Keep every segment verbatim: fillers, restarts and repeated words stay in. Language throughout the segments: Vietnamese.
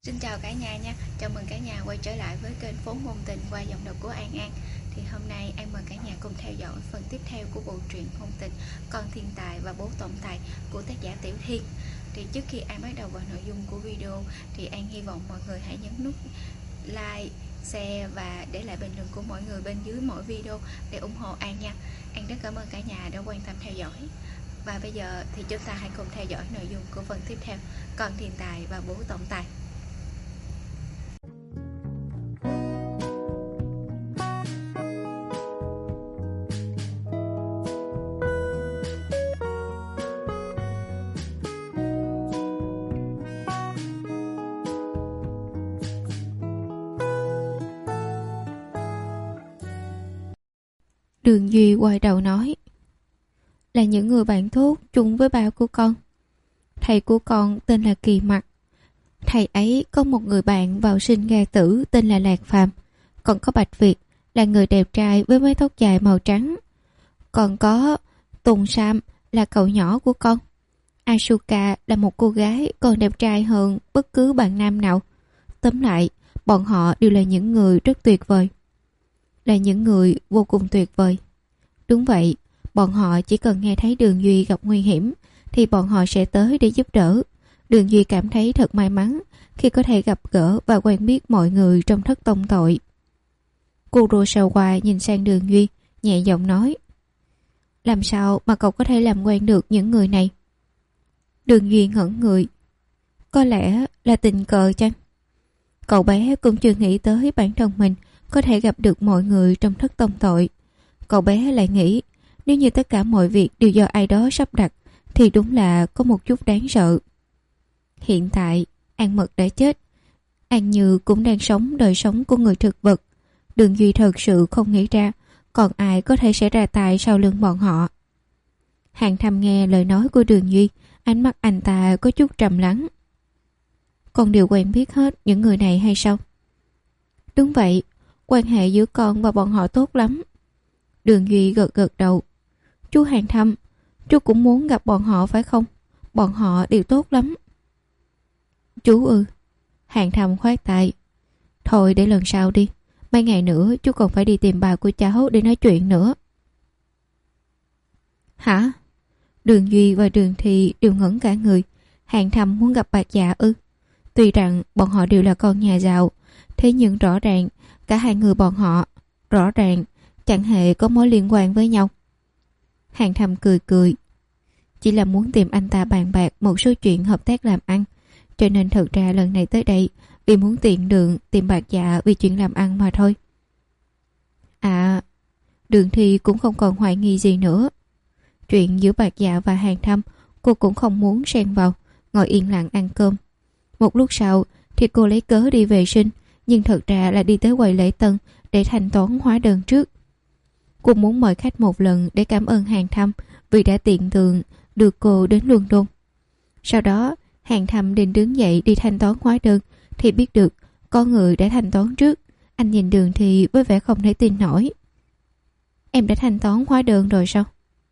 Xin chào cả nhà nha, chào mừng cả nhà quay trở lại với kênh Phố Ngôn Tình qua giọng đọc của An An. Thì hôm nay An mời cả nhà cùng theo dõi phần tiếp theo của bộ truyện ngôn tình Con Thiên Tài và Bố Tổng Tài của tác giả Tiểu Thiên. Thì trước khi An bắt đầu vào nội dung của video thì An hy vọng mọi người hãy nhấn nút like, share và để lại bình luận của mọi người bên dưới mỗi video để ủng hộ An nha. An rất cảm ơn cả nhà đã quan tâm theo dõi. Và bây giờ thì chúng ta hãy cùng theo dõi nội dung của phần tiếp theo, Con Thiên Tài và Bố Tổng Tài. Đường Duy quay đầu nói: Là những người bạn tốt chung với ba của con. Thầy của con tên là Kỳ Mặc. Thầy ấy có một người bạn vào sinh ra tử tên là Lạc Phàm. Còn có Bạch Việt là người đẹp trai với mái tóc dài màu trắng. Còn có Tùng Sam là cậu nhỏ của con. Asuka là một cô gái còn đẹp trai hơn bất cứ bạn nam nào. Tóm lại, bọn họ đều là những người rất tuyệt vời. Là những người vô cùng tuyệt vời. Đúng vậy, bọn họ chỉ cần nghe thấy Đường Duy gặp nguy hiểm thì bọn họ sẽ tới để giúp đỡ. Đường Duy cảm thấy thật may mắn khi có thể gặp gỡ và quen biết mọi người trong thất tông tội. Kurosawa nhìn sang Đường Duy, nhẹ giọng nói: Làm sao mà cậu có thể làm quen được những người này? Đường Duy ngẩn người. Có lẽ là tình cờ chăng? Cậu bé cũng chưa nghĩ tới bản thân mình có thể gặp được mọi người trong thất tông tội. Cậu bé lại nghĩ nếu như tất cả mọi việc đều do ai đó sắp đặt thì đúng là có một chút đáng sợ. Hiện tại An Mật đã chết, An Như cũng đang sống đời sống của người thực vật. Đường Duy thật sự không nghĩ ra còn ai có thể sẽ ra tay sau lưng bọn họ. Hàng Thâm nghe lời nói của Đường Duy, ánh mắt anh ta có chút trầm lắng. Con đều quen biết hết những người này hay sao? Đúng vậy, quan hệ giữa con và bọn họ tốt lắm. Đường Duy gật gật đầu. Chú Hàng Thâm, chú cũng muốn gặp bọn họ phải không? Bọn họ đều tốt lắm. Chú ư? Hàng Thâm khoát tay. Thôi để lần sau đi. Mấy ngày nữa chú còn phải đi tìm bà của cháu để nói chuyện nữa. Hả? Đường Duy và Đường Thị đều ngẩn cả người. Hàng Thâm muốn gặp Bạch Dạ ư? Tuy rằng bọn họ đều là con nhà giàu, thế nhưng rõ ràng cả hai người bọn họ rõ ràng chẳng hề có mối liên quan với nhau. Hàng Thâm cười cười. Chỉ là muốn tìm anh ta bàn bạc một số chuyện hợp tác làm ăn, cho nên thật ra lần này tới đây vì muốn tiện đường tìm Bạch Dạ vì chuyện làm ăn mà thôi. À, Đường Thi cũng không còn hoài nghi gì nữa. Chuyện giữa Bạch Dạ và Hàng Thâm cô cũng không muốn xen vào, ngồi yên lặng ăn cơm. Một lúc sau thì cô lấy cớ đi vệ sinh, nhưng thật ra là đi tới quầy lễ tân để thanh toán hóa đơn trước. Cô muốn mời khách một lần để cảm ơn Hàng Thâm vì đã tiện đường đưa cô đến London. Sau đó Hàng Thâm định đứng dậy đi thanh toán hóa đơn thì biết được có người đã thanh toán trước. Anh nhìn Đường Thì với vẻ không thể tin nổi. Em đã thanh toán hóa đơn rồi sao?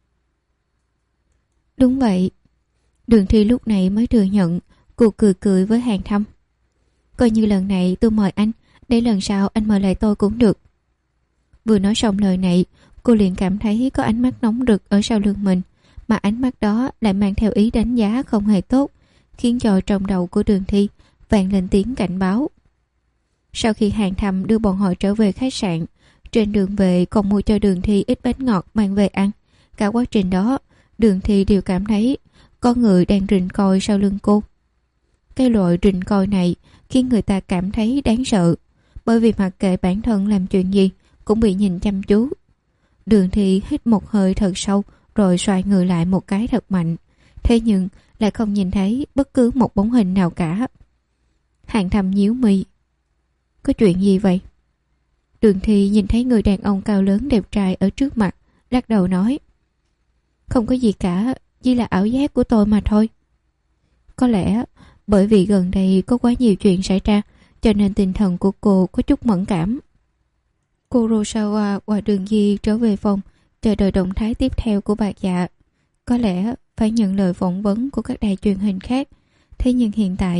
Đúng vậy. Đường Thi lúc này mới thừa nhận. Cô cười cười với Hàng Thâm. Coi như lần này tôi mời anh, để lần sau anh mời lại tôi cũng được. Vừa nói xong lời này, cô liền cảm thấy có ánh mắt nóng rực ở sau lưng mình, mà ánh mắt đó lại mang theo ý đánh giá không hề tốt, khiến cho trong đầu của Đường Thi vang lên tiếng cảnh báo. Sau khi Hàng Thâm đưa bọn họ trở về khách sạn, trên đường về còn mua cho Đường Thi ít bánh ngọt mang về ăn. Cả quá trình đó, Đường Thi đều cảm thấy có người đang rình coi sau lưng cô. Cái loại rình coi này khiến người ta cảm thấy đáng sợ, bởi vì mặc kệ bản thân làm chuyện gì cũng bị nhìn chăm chú. Đường Thi hít một hơi thật sâu rồi xoay người lại một cái thật mạnh, thế nhưng lại không nhìn thấy bất cứ một bóng hình nào cả. Hàng Thâm nhíu mi. Có chuyện gì vậy? Đường Thi nhìn thấy người đàn ông cao lớn đẹp trai ở trước mặt, lắc đầu nói: Không có gì cả, chỉ là ảo giác của tôi mà thôi. Có lẽ bởi vì gần đây có quá nhiều chuyện xảy ra, cho nên tinh thần của cô có chút mẫn cảm. Kurosawa và Đường Di trở về phòng, chờ đợi động thái tiếp theo của Bạch Dạ. Có lẽ phải nhận lời phỏng vấn của các đài truyền hình khác. Thế nhưng hiện tại,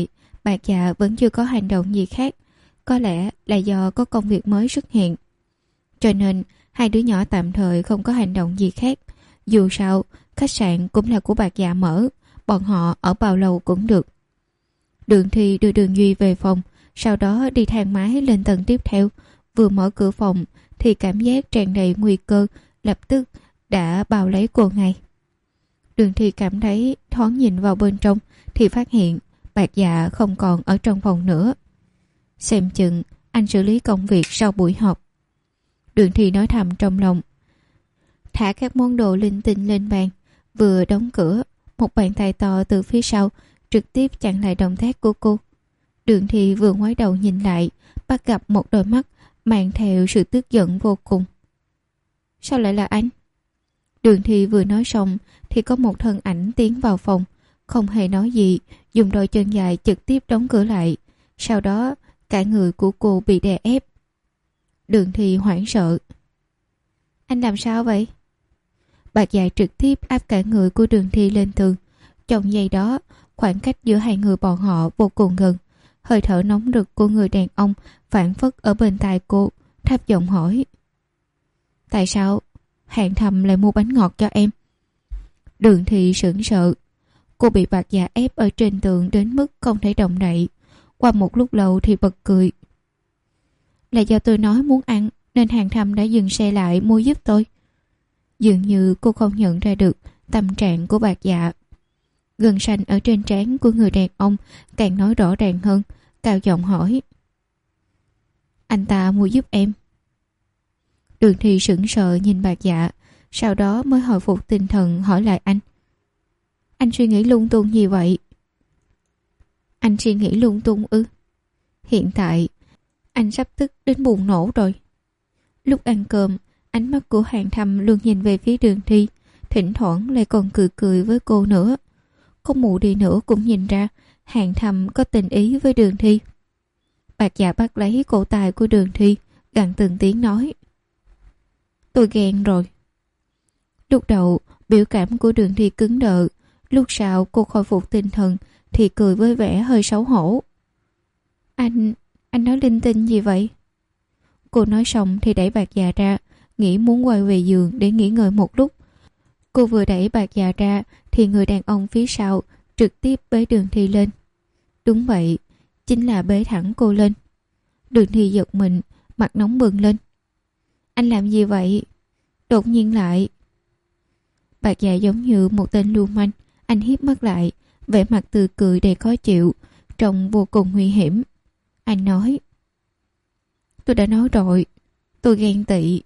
Bạc Dạ vẫn chưa có hành động gì khác. Có lẽ là do có công việc mới xuất hiện. Cho nên hai đứa nhỏ tạm thời không có hành động gì khác. Dù sao, khách sạn cũng là của Bạc Dạ mở, bọn họ ở bao lâu cũng được. Đường Thi đưa Đường Duy về phòng, sau đó đi thang máy lên tầng tiếp theo. Vừa mở cửa phòng thì cảm giác tràn đầy nguy cơ lập tức đã bao lấy cô ngay. Đường Thi cảm thấy thoáng nhìn vào bên trong thì phát hiện Bạc Dạ không còn ở trong phòng nữa. Xem chừng anh xử lý công việc sau buổi họp. Đường Thi nói thầm trong lòng. Thả các món đồ linh tinh lên bàn, vừa đóng cửa, một bàn tay to từ phía sau trực tiếp chặn lại động tác của cô. Đường Thi vừa ngoái đầu nhìn lại, bắt gặp một đôi mắt mang theo sự tức giận vô cùng. Sao lại là anh? Đường Thi vừa nói xong thì có một thân ảnh tiến vào phòng, không hề nói gì, dùng đôi chân dài trực tiếp đóng cửa lại. Sau đó cả người của cô bị đè ép. Đường Thi hoảng sợ. Anh làm sao vậy? Bạc Dạ trực tiếp áp cả người của Đường Thi lên tường. Trong giây đó, khoảng cách giữa hai người bọn họ vô cùng gần. Hơi thở nóng rực của người đàn ông phảng phất ở bên tai cô, thấp giọng hỏi. Tại sao Hàn Thầm lại mua bánh ngọt cho em? Đường Thi sững sờ. Cô bị Bạc Dạ ép ở trên tường đến mức không thể động đậy. Qua một lúc lâu thì bật cười. Là do tôi nói muốn ăn nên Hàn Thầm đã dừng xe lại mua giúp tôi. Dường như cô không nhận ra được tâm trạng của Bạc Dạ. Gân xanh ở trên trán của người đàn ông càng nói rõ ràng hơn, cao giọng hỏi. Anh ta mua giúp em. Đường Thi sững sờ nhìn Bạc Dạ, sau đó mới hồi phục tinh thần hỏi lại anh. Anh suy nghĩ lung tung gì vậy? Anh suy nghĩ lung tung ư? Hiện tại anh sắp tức đến bùng nổ rồi. Lúc ăn cơm, ánh mắt của Hàn Thầm luôn nhìn về phía Đường Thi, thỉnh thoảng lại còn cười cười với cô nữa. Không mù đi nữa cũng nhìn ra Hàn Thầm có tình ý với Đường Thi. Bạc Dạ bắt lấy cổ tay của Đường Thi, gằn từng tiếng nói. Tôi ghen rồi. Lúc đầu biểu cảm của Đường Thi cứng đờ, lúc sau cô khôi phục tinh thần thì cười với vẻ hơi xấu hổ. Anh, anh nói linh tinh gì vậy? Cô nói xong thì đẩy Bạc Dạ ra, nghĩ muốn quay về giường để nghỉ ngơi một lúc. Cô vừa đẩy Bạc Dạ ra thì người đàn ông phía sau trực tiếp bế Đường Thi lên. Đúng vậy, chính là bế thẳng cô lên. Đường Thi giật mình, mặt nóng bừng lên. Anh làm gì vậy? Đột nhiên lại. Bạc Dạ giống như một tên lưu manh. Anh híp mắt lại, vẻ mặt tươi cười đầy khó chịu, trông vô cùng nguy hiểm. Anh nói. Tôi đã nói rồi, tôi ghen tị.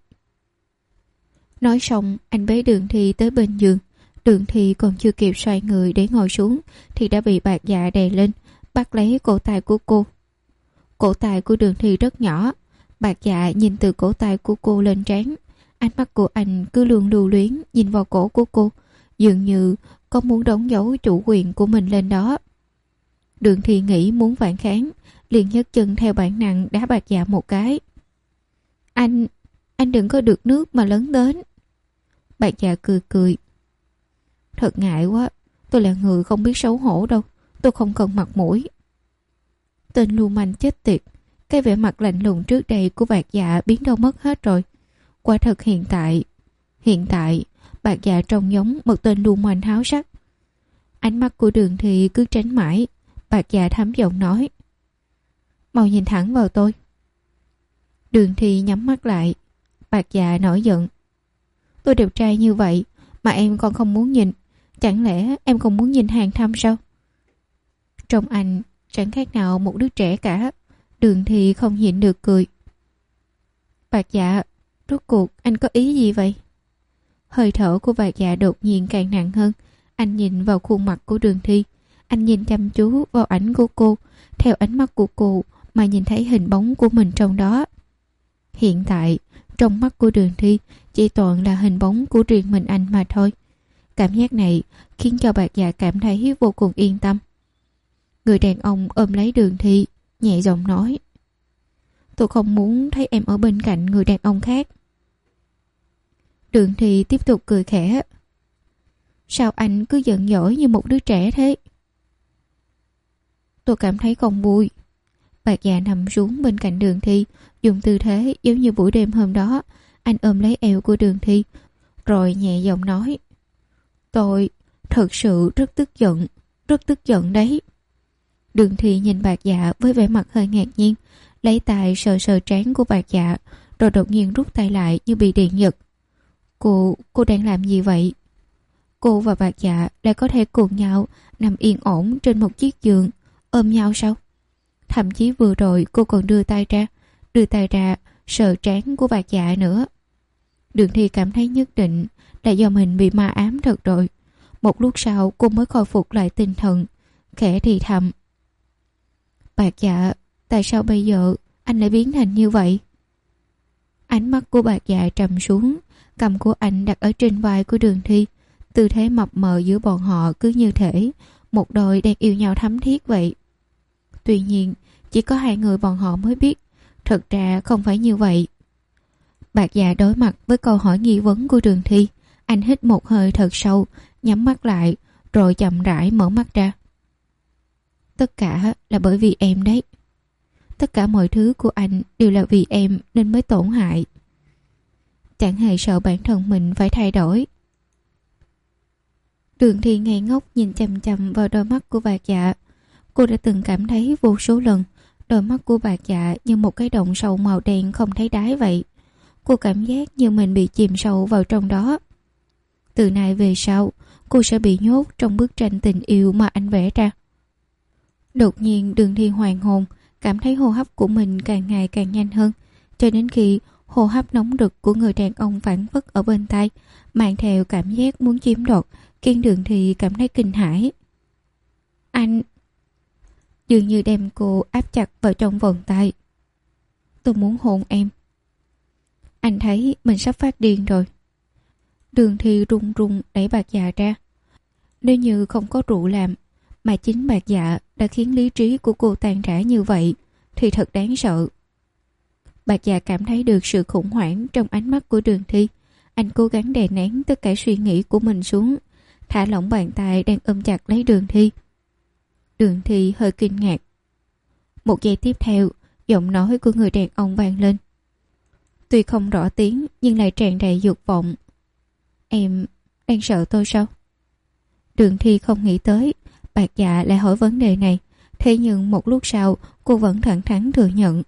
Nói xong, anh bế Đường Thi tới bên giường. Đường Thi còn chưa kịp xoay người để ngồi xuống thì đã bị Bạc Dạ đè lên, bắt lấy cổ tay của cô. Cổ tay của Đường Thi rất nhỏ. Bạc Dạ nhìn từ cổ tay của cô lên trán. Ánh mắt của anh cứ luôn lưu luyến nhìn vào cổ của cô, dường như có muốn đóng dấu chủ quyền của mình lên đó. Đường Thi nghĩ muốn phản kháng, liền nhấc chân theo bản năng đá Bạc Dạ một cái. Anh, anh đừng có được nước mà lớn đến. Bạc Dạ cười cười. Thật ngại quá, tôi là người không biết xấu hổ đâu, tôi không cần mặt mũi. Tên lưu manh chết tiệt. Cái vẻ mặt lạnh lùng trước đây của Bạc Dạ biến đâu mất hết rồi. Quả thật hiện tại Hiện tại Bạc Dạ trông giống một tên lưu manh háo sắc. Ánh mắt của Đường Thi cứ tránh mãi. Bạc Dạ thấm giọng nói. Mau nhìn thẳng vào tôi. Đường Thi nhắm mắt lại. Bạc Dạ nổi giận. Tôi đẹp trai như vậy mà em còn không muốn nhìn. Chẳng lẽ em không muốn nhìn Hàn Thâm sao? Trông anh chẳng khác nào một đứa trẻ cả. Đường Thi không nhịn được cười. Bạc Dạ, rốt cuộc anh có ý gì vậy? Hơi thở của Bạc Dạ đột nhiên càng nặng hơn. Anh nhìn vào khuôn mặt của Đường Thi. Anh nhìn chăm chú vào ảnh của cô, theo ánh mắt của cô mà nhìn thấy hình bóng của mình trong đó. Hiện tại, trong mắt của Đường Thi chỉ toàn là hình bóng của riêng mình anh mà thôi. Cảm giác này khiến cho Bạc Dạ cảm thấy vô cùng yên tâm. Người đàn ông ôm lấy Đường Thi, nhẹ giọng nói. Tôi không muốn thấy em ở bên cạnh người đàn ông khác. Đường Thi tiếp tục cười khẽ. Sao anh cứ giận dỗi như một đứa trẻ thế? tôi cảm thấy không vui. Bạc Dạ nằm xuống bên cạnh Đường Thi, dùng tư thế giống như buổi đêm hôm đó. Anh ôm lấy eo của Đường Thi, rồi nhẹ giọng nói: Tôi thật sự rất tức giận, rất tức giận đấy. Đường Thi nhìn Bạc Dạ với vẻ mặt hơi ngạc nhiên, lấy tay sờ sờ trán của Bạc Dạ, rồi đột nhiên rút tay lại như bị điện giật. Cô, cô đang làm gì vậy? Cô và Bạc Dạ lại có thể cùng nhau nằm yên ổn trên một chiếc giường, ôm nhau sao? Thậm chí vừa rồi cô còn đưa tay ra, đưa tay ra sờ trán của Bạc Dạ nữa. Đường Thi cảm thấy nhất định là do mình bị ma ám thật rồi. Một lúc sau cô mới khôi phục lại tinh thần, khẽ thì thầm: Bạc Dạ, tại sao bây giờ anh lại biến thành như vậy? Ánh mắt của Bạc Dạ trầm xuống, cầm của anh đặt ở trên vai của Đường Thi. Tư thế mập mờ giữa bọn họ cứ như thể một đôi đang yêu nhau thắm thiết vậy. Tuy nhiên, chỉ có hai người bọn họ mới biết, thật ra không phải như vậy. Bạc Dạ đối mặt với câu hỏi nghi vấn của Đường Thi. Anh hít một hơi thật sâu, nhắm mắt lại, rồi chậm rãi mở mắt ra. Tất cả là bởi vì em đấy. Tất cả mọi thứ của anh đều là vì em nên mới tổn hại. Chẳng hề sợ bản thân mình phải thay đổi. Đường Thi ngây ngốc nhìn chằm chằm vào đôi mắt của Bạc Dạ. Cô đã từng cảm thấy vô số lần đôi mắt của Bạc Dạ như một cái động sâu màu đen không thấy đáy vậy. Cô cảm giác như mình bị chìm sâu vào trong đó. Từ nay về sau, cô sẽ bị nhốt trong bức tranh tình yêu mà anh vẽ ra. Đột nhiên Đường Thi hoàn hồn, cảm thấy hô hấp của mình càng ngày càng nhanh hơn, cho đến khi hô hấp nóng rực của người đàn ông phảng phất ở bên tai, mang theo cảm giác muốn chiếm đoạt, khiến Đường Thi cảm thấy kinh hãi. Anh dường như đem cô áp chặt vào trong vòng tay. Tôi muốn hôn em. Anh thấy mình sắp phát điên rồi. Đường Thi run run đẩy Bạc Dạ ra. Nếu như không có rượu làm, mà chính Bạc Dạ đã khiến lý trí của cô tan rã như vậy, thì thật đáng sợ. Bạc Dạ cảm thấy được sự khủng hoảng trong ánh mắt của Đường Thi. Anh cố gắng đè nén tất cả suy nghĩ của mình xuống, thả lỏng bàn tay đang ôm chặt lấy Đường Thi. Đường Thi hơi kinh ngạc. Một giây tiếp theo, giọng nói của người đàn ông vang lên. Tuy không rõ tiếng nhưng lại tràn đầy dục vọng. Em đang sợ tôi sao? Đường Thi không nghĩ tới Bạc Dạ lại hỏi vấn đề này. Thế nhưng một lúc sau cô vẫn thẳng thắn thừa nhận.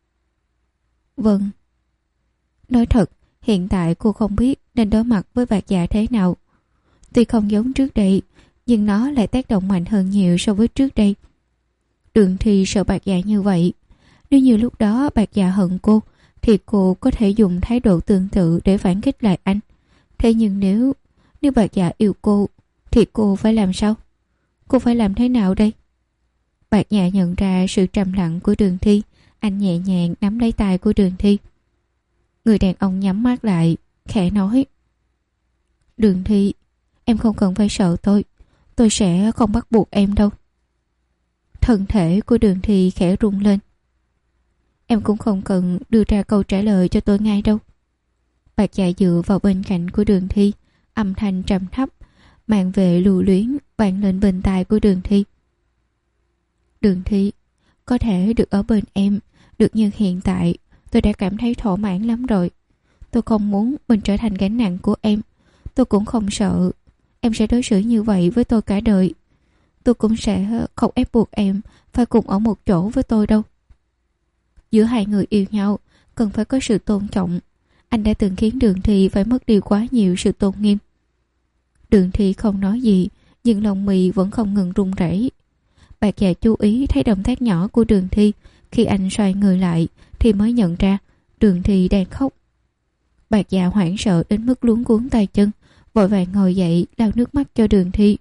Vâng. Nói thật, hiện tại cô không biết nên đối mặt với Bạc Dạ thế nào. Tuy không giống trước đây, nhưng nó lại tác động mạnh hơn nhiều so với trước đây. Đường Thi sợ Bạc Dạ như vậy. Nếu như lúc đó Bạc Dạ hận cô, thì cô có thể dùng thái độ tương tự để phản kích lại anh. Thế nhưng nếu Nếu Bạc Dạ yêu cô, thì cô phải làm sao? Cô phải làm thế nào đây? Bạc Dạ nhận ra sự trầm lặng của Đường Thi. Anh nhẹ nhàng nắm lấy tay của Đường Thi. Người đàn ông nhắm mắt lại, khẽ nói. Đường Thi, em không cần phải sợ tôi. Tôi sẽ không bắt buộc em đâu. Thân thể của Đường Thi khẽ rung lên. Em cũng không cần đưa ra câu trả lời cho tôi ngay đâu. Bạc Dạ dựa vào bên cạnh của Đường Thi, âm thanh trầm thấp, mang về lưu luyến vang lên bên tai của Đường Thi. Đường Thi, có thể được ở bên em, được như hiện tại, tôi đã cảm thấy thỏa mãn lắm rồi. Tôi không muốn mình trở thành gánh nặng của em. Tôi cũng không sợ em sẽ đối xử như vậy với tôi cả đời. Tôi cũng sẽ không ép buộc em phải cùng ở một chỗ với tôi đâu. Giữa hai người yêu nhau cần phải có sự tôn trọng. Anh đã từng khiến Đường Thi phải mất đi quá nhiều sự tôn nghiêm. Đường Thi không nói gì, nhưng lòng mì vẫn không ngừng run rẩy. Bạc Dạ chú ý thấy động tác nhỏ của Đường Thi. Khi anh xoay người lại thì mới nhận ra Đường Thi đang khóc. Bạc Dạ hoảng sợ đến mức luống cuống tay chân, vội vàng ngồi dậy lau nước mắt cho Đường Thi.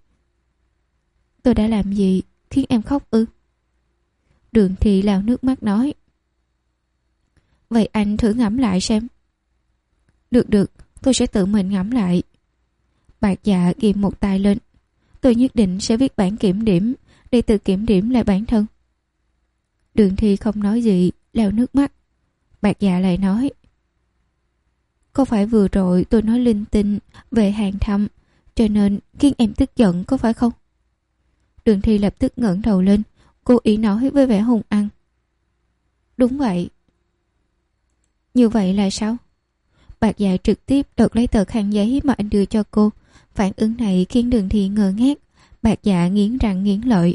Tôi đã làm gì khiến em khóc ư? Đường Thi lau nước mắt nói. Vậy anh thử ngẫm lại xem. Được được, tôi sẽ tự mình ngẫm lại. Bạc Dạ ghim một tay lên. Tôi nhất định sẽ viết bản kiểm điểm để tự kiểm điểm lại bản thân. Đường Thi không nói gì, lau nước mắt. Bạc Dạ lại nói. Có phải vừa rồi tôi nói linh tinh về Hàng Thâm, cho nên khiến em tức giận có phải không? Đường Thi lập tức ngẩng đầu lên, Cô ý nói với vẻ hung ăng. Đúng vậy. Như vậy là sao? Bạc Dạ trực tiếp đợt lấy tờ khăn giấy mà anh đưa cho cô. Phản ứng này khiến Đường Thi ngơ ngác. Bạc Dạ nghiến răng nghiến lợi.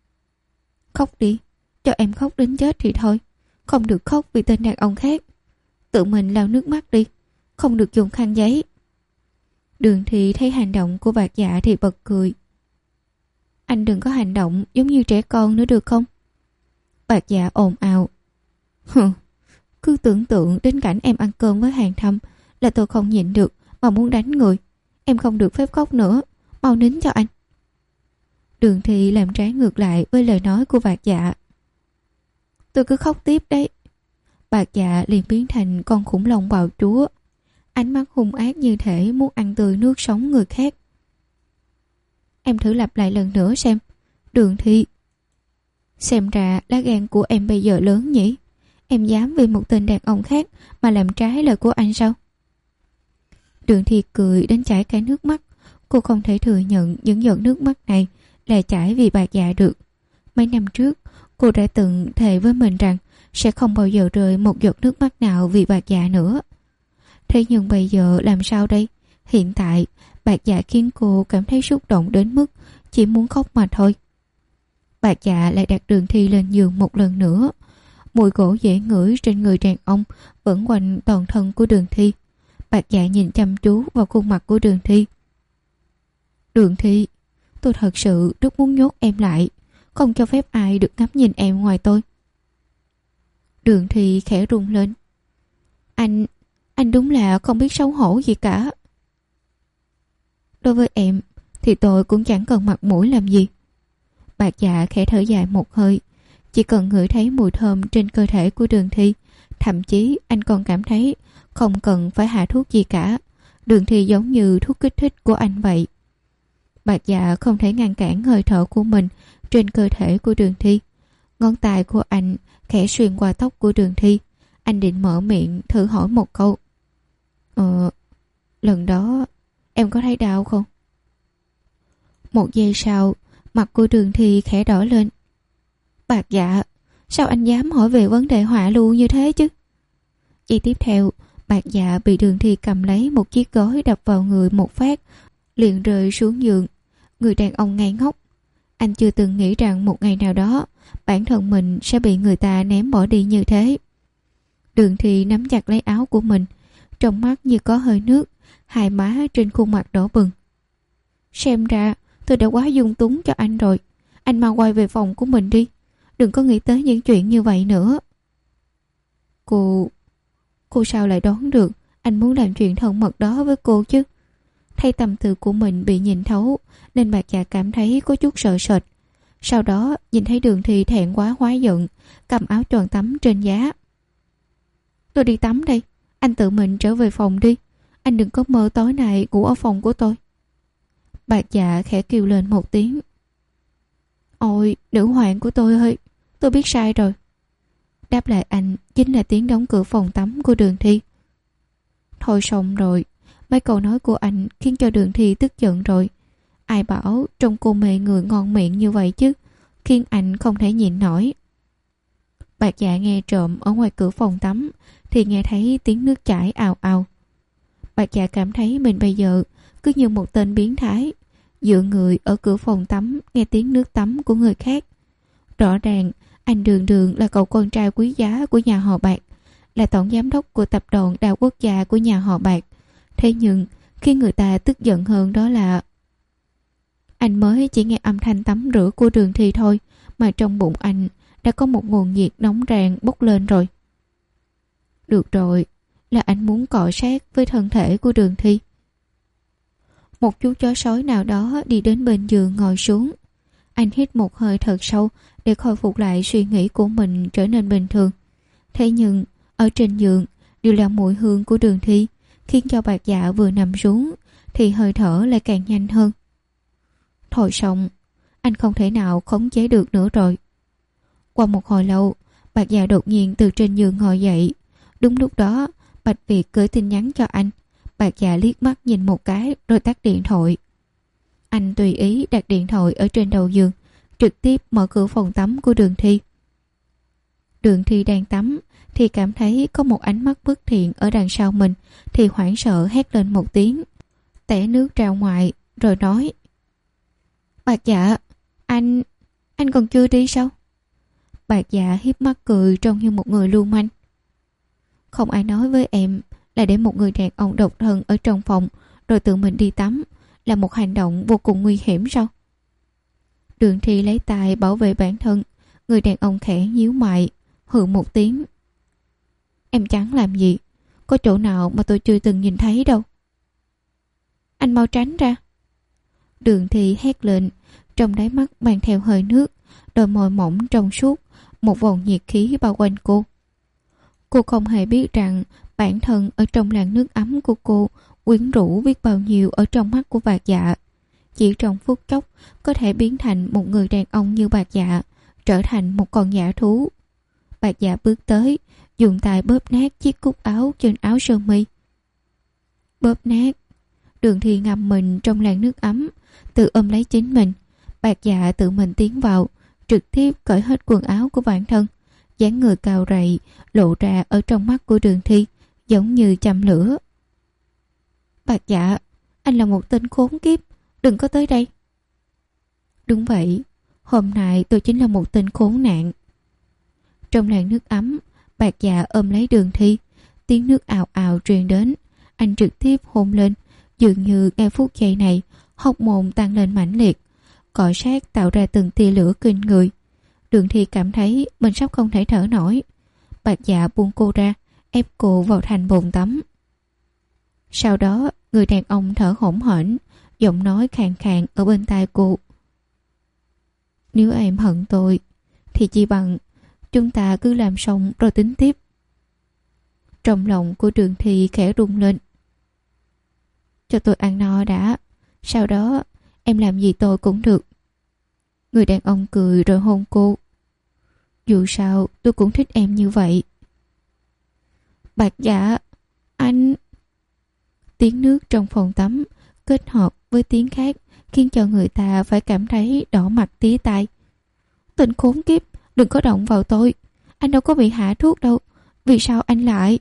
Khóc đi, cho em khóc đến chết thì thôi. Không được khóc vì tên đàn ông khác. Tự mình lau nước mắt đi, không được dùng khăn giấy. Đường Thi thấy hành động của Bạc Dạ thì bật cười. Anh đừng có hành động giống như trẻ con nữa được không? Bạc Dạ ồn ào. Hừ, cứ tưởng tượng đến cảnh em ăn cơm với Hàng Thâm là tôi không nhịn được mà muốn đánh người. Em không được phép khóc nữa, mau nín cho anh. Đường Thi làm trái ngược lại với lời nói của Bạc Dạ. Tôi cứ khóc tiếp đấy. Bạc Dạ liền biến thành con khủng long bạo chúa, ánh mắt hung ác như thể muốn ăn tươi nước sống người khác. Em thử lặp lại lần nữa xem. Đường Thi. Xem ra lá gan của em bây giờ lớn nhỉ. Em dám vì một tên đàn ông khác mà làm trái lời của anh sao? Đường Thi cười đến chảy cả nước mắt. Cô không thể thừa nhận những giọt nước mắt này là chảy vì Bạc Dạ được. Mấy năm trước cô đã từng thề với mình rằng sẽ không bao giờ rơi một giọt nước mắt nào vì Bạc Dạ nữa. Thế nhưng bây giờ làm sao đây? Hiện tại Bạc Dạ khiến cô cảm thấy xúc động đến mức chỉ muốn khóc mà thôi. Bạc Dạ lại đặt Đường Thi lên giường một lần nữa. Mùi gỗ dễ ngửi trên người đàn ông vẫn quanh toàn thân của Đường Thi. Bạc Dạ nhìn chăm chú vào khuôn mặt của Đường Thi. Đường Thi, tôi thật sự rất muốn nhốt em lại, không cho phép ai được ngắm nhìn em ngoài tôi. Đường Thi khẽ rung lên. Anh, anh đúng là không biết xấu hổ gì cả. Đối với em thì tôi cũng chẳng cần mặt mũi làm gì. Bạc Dạ khẽ thở dài một hơi. Chỉ cần ngửi thấy mùi thơm trên cơ thể của Đường Thi, thậm chí anh còn cảm thấy không cần phải hạ thuốc gì cả. Đường Thi giống như thuốc kích thích của anh vậy. Bạc Dạ không thể ngăn cản hơi thở của mình trên cơ thể của Đường Thi. Ngón tay của anh khẽ xuyên qua tóc của Đường Thi. Anh định mở miệng thử hỏi một câu. Ờ, lần đó em có thấy đau không? Một giây sau, mặt của Đường Thi khẽ đỏ lên. Bạc Dạ, sao anh dám hỏi về vấn đề hỏa lưu như thế chứ? Giây tiếp theo, Bạc Dạ bị Đường Thi cầm lấy một chiếc gối đập vào người một phát, liền rơi xuống giường. Người đàn ông ngây ngốc. Anh chưa từng nghĩ rằng một ngày nào đó bản thân mình sẽ bị người ta ném bỏ đi như thế. Đường Thi nắm chặt lấy áo của mình, trong mắt như có hơi nước, hai má trên khuôn mặt đỏ bừng. Xem ra tôi đã quá dung túng cho anh rồi. Anh mau quay về phòng của mình đi. Đừng có nghĩ tới những chuyện như vậy nữa. Cô... Cô sao lại đoán được anh muốn làm chuyện thân mật đó với cô chứ? Thay tâm tư của mình bị nhìn thấu, nên Bạc Dạ cảm thấy có chút sợ sệt. Sau đó nhìn thấy Đường Thi thẹn quá hóa giận, cầm áo choàng tắm trên giá. Tôi đi tắm đây. Anh tự mình trở về phòng đi. Anh đừng có mơ tối nay ngủ ở phòng của tôi. Bạc Dạ khẽ kêu lên một tiếng. Ôi, nữ hoàng của tôi ơi, tôi biết sai rồi. Đáp lại anh chính là tiếng đóng cửa phòng tắm của Đường Thi. Thôi xong rồi, mấy câu nói của anh khiến cho Đường Thi tức giận rồi. Ai bảo trong cô mê người ngon miệng như vậy chứ, khiến anh không thể nhịn nổi. Bạc Dạ nghe trộm ở ngoài cửa phòng tắm thì nghe thấy tiếng nước chảy ào ào. Bạc Dạ cảm thấy mình bây giờ cứ như một tên biến thái, dựa người ở cửa phòng tắm nghe tiếng nước tắm của người khác. Rõ ràng anh Đường Đường là cậu con trai quý giá của nhà họ Bạc, là tổng giám đốc của tập đoàn đa quốc gia của nhà họ Bạc. Thế nhưng khi người ta tức giận hơn đó là anh mới chỉ nghe âm thanh tắm rửa của Đường Thi thôi mà trong bụng anh đã có một nguồn nhiệt nóng ràng bốc lên rồi. Được rồi, là anh muốn cọ sát với thân thể của Đường Thi. Một chú chó sói nào đó đi đến bên giường ngồi xuống. Anh hít một hơi thật sâu để khôi phục lại suy nghĩ của mình trở nên bình thường. Thế nhưng ở trên giường đều là mùi hương của Đường Thi, khiến cho Bạc Dạ vừa nằm xuống thì hơi thở lại càng nhanh hơn. Thôi xong, anh không thể nào khống chế được nữa rồi. Qua một hồi lâu, Bạc Dạ đột nhiên từ trên giường ngồi dậy. Đúng lúc đó, Bạch Việt gửi tin nhắn cho anh. Bạc Dạ liếc mắt nhìn một cái rồi tắt điện thoại. Anh tùy ý đặt điện thoại ở trên đầu giường, trực tiếp mở cửa phòng tắm của Đường Thi. Đường Thi đang tắm thì cảm thấy có một ánh mắt bất thiện ở đằng sau mình, thì hoảng sợ hét lên một tiếng, tẻ nước ra ngoài rồi nói: Bạc Dạ, anh, anh còn chưa đi sao? Bạc Dạ hiếp mắt cười trông như một người lưu manh. Không ai nói với em là để một người đàn ông độc thân ở trong phòng rồi tự mình đi tắm là một hành động vô cùng nguy hiểm sao? Đường Thi lấy tay bảo vệ bản thân. Người đàn ông khẽ nhíu mày, hừ một tiếng: Em chẳng làm gì, có chỗ nào mà tôi chưa từng nhìn thấy đâu. Anh mau tránh ra. Đường Thi hét lên, trong đáy mắt mang theo hơi nước, đôi môi mỏng trong suốt, một vòng nhiệt khí bao quanh cô. Cô không hề biết rằng bản thân ở trong làn nước ấm của cô quyến rũ biết bao nhiêu ở trong mắt của Bạc Dạ. Chỉ trong phút chốc có thể biến thành một người đàn ông như Bạc Dạ, trở thành một con dã thú. Bạc Dạ bước tới, dùng tay bóp nát chiếc cúc áo trên áo sơ mi. Bóp nát. Đường Thi ngâm mình trong làn nước ấm, tự ôm lấy chính mình. Bạc Dạ tự mình tiến vào, trực tiếp cởi hết quần áo của bản thân. Dáng người cao rậy lộ ra ở trong mắt của Đường Thi, giống như châm lửa. Bạc Dạ, anh là một tên khốn kiếp, đừng có tới đây. Đúng vậy, hôm nay tôi chính là một tên khốn nạn. Trong làn nước ấm, Bạc Dạ ôm lấy Đường Thi, tiếng nước ào ào truyền đến. Anh trực tiếp hôn lên, dường như ngay phút giây này hốc môn tăng lên mãnh liệt, cọ sát tạo ra từng tia lửa kinh người. Đường Thi cảm thấy mình sắp không thể thở nổi. Bạc Dạ buông cô ra, ép cô vào thành bồn tắm. Sau đó người đàn ông thở hổn hển, giọng nói khàn khàn ở bên tai cô: Nếu em hận tôi thì chỉ bằng chúng ta cứ làm xong rồi tính tiếp. Trong lòng của Đường Thi khẽ rung lên. Cho tôi ăn no đã, sau đó em làm gì tôi cũng được. Người đàn ông cười rồi hôn cô. Dù sao tôi cũng thích em như vậy. Bạc Dạ, anh... Tiếng nước trong phòng tắm kết hợp với tiếng khác khiến cho người ta phải cảm thấy đỏ mặt tía tai. Tên khốn kiếp, đừng có động vào tôi. Anh đâu có bị hạ thuốc đâu. Vì sao anh lại...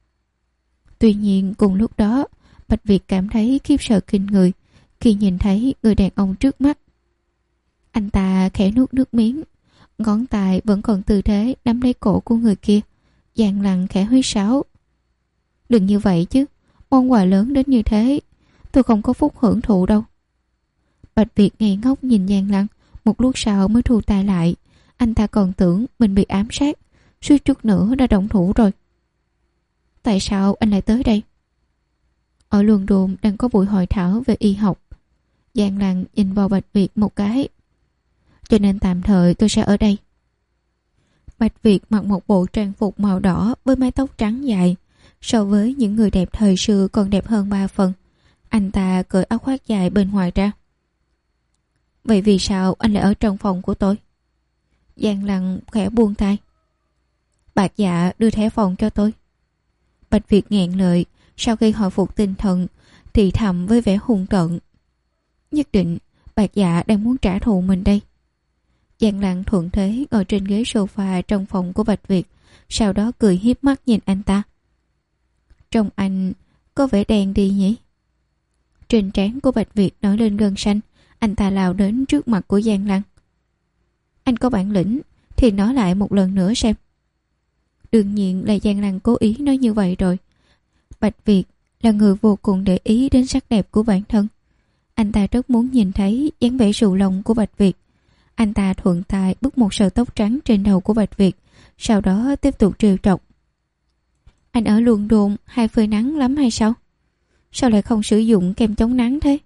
Tuy nhiên cùng lúc đó, Bạch Việt cảm thấy khiếp sợ kinh người khi nhìn thấy người đàn ông trước mắt. Anh ta khẽ nuốt nước miếng, ngón tay vẫn còn tư thế nắm lấy cổ của người kia, Giang Lăng khẽ huýt sáo. Đừng như vậy chứ, món quà lớn đến như thế, tôi không có phúc hưởng thụ đâu. Bạch Việt ngây ngốc nhìn Giang Lăng, một lúc sau mới thu tay lại. Anh ta còn tưởng mình bị ám sát, suýt chút nữa đã động thủ rồi. Tại sao anh lại tới đây? Ở London đang có buổi hội thảo về y học. Giang Lăng nhìn vào Bạch Việt một cái. Cho nên tạm thời tôi sẽ ở đây. Bạch Việt mặc một bộ trang phục màu đỏ với mái tóc trắng dài, so với những người đẹp thời xưa còn đẹp hơn ba phần. Anh ta cởi áo khoác dài bên ngoài ra. Vậy vì sao anh lại ở trong phòng của tôi? Giang Lăng khẽ buông tay. Bạc Dạ đưa thẻ phòng cho tôi. Bạch Việt nghẹn lời, sau khi hồi phục tinh thần thì thầm với vẻ hung tợn. Nhất định Bạc Dạ đang muốn trả thù mình đây. Giang Lăng thuận thế ngồi trên ghế sofa trong phòng của Bạch Việt, sau đó cười hiếp mắt nhìn anh ta. Trông anh có vẻ đen đi nhỉ? Trên trán của Bạch Việt nổi lên gân xanh. Anh ta lao đến trước mặt của Giang Lăng. Anh có bản lĩnh thì nói lại một lần nữa xem. Đương nhiên là Giang Lăng cố ý nói như vậy rồi. Bạch Việt là người vô cùng để ý đến sắc đẹp của bản thân. Anh ta rất muốn nhìn thấy dáng vẻ sù lông của Bạch Việt. Anh ta thuận tay bứt một sợi tóc trắng trên đầu của Bạch Việt, sau đó tiếp tục trêu chọc. Anh ở London hay phơi nắng lắm hay sao? Sao lại không sử dụng kem chống nắng thế?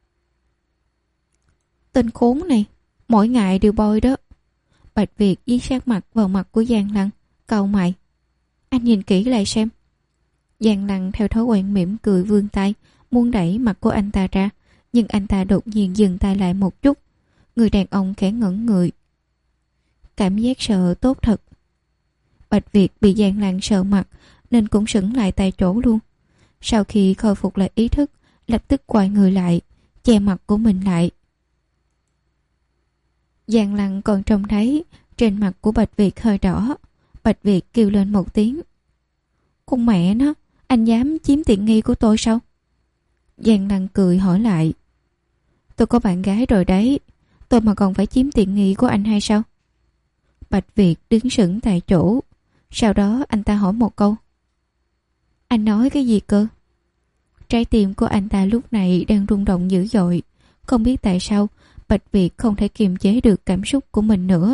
Tên khốn này, mỗi ngày đều bôi đó. Bạch Việt dí sát mặt vào mặt của Giang Lăng, cau mày. Anh nhìn kỹ lại xem. Giang Lăng theo thói quen mỉm cười vươn tay, muốn đẩy mặt của anh ta ra, nhưng anh ta đột nhiên dừng tay lại một chút. Người đàn ông khẽ ngẩn người. Cảm giác sợ tốt thật. Bạch Việt bị Giang Lăng sợ mặt nên cũng sững lại tại chỗ luôn. Sau khi khôi phục lại ý thức, lập tức quay người lại, che mặt của mình lại. Giang Lăng còn trông thấy trên mặt của Bạch Việt hơi đỏ. Bạch Việt kêu lên một tiếng. Con mẹ nó, anh dám chiếm tiện nghi của tôi sao? Giang Lăng cười hỏi lại. Tôi có bạn gái rồi đấy, tôi mà còn phải chiếm tiện nghi của anh hay sao? Bạch Việt đứng sững tại chỗ. Sau đó anh ta hỏi một câu. Anh nói cái gì cơ? Trái tim của anh ta lúc này đang rung động dữ dội. Không biết tại sao Bạch Việt không thể kiềm chế được cảm xúc của mình nữa.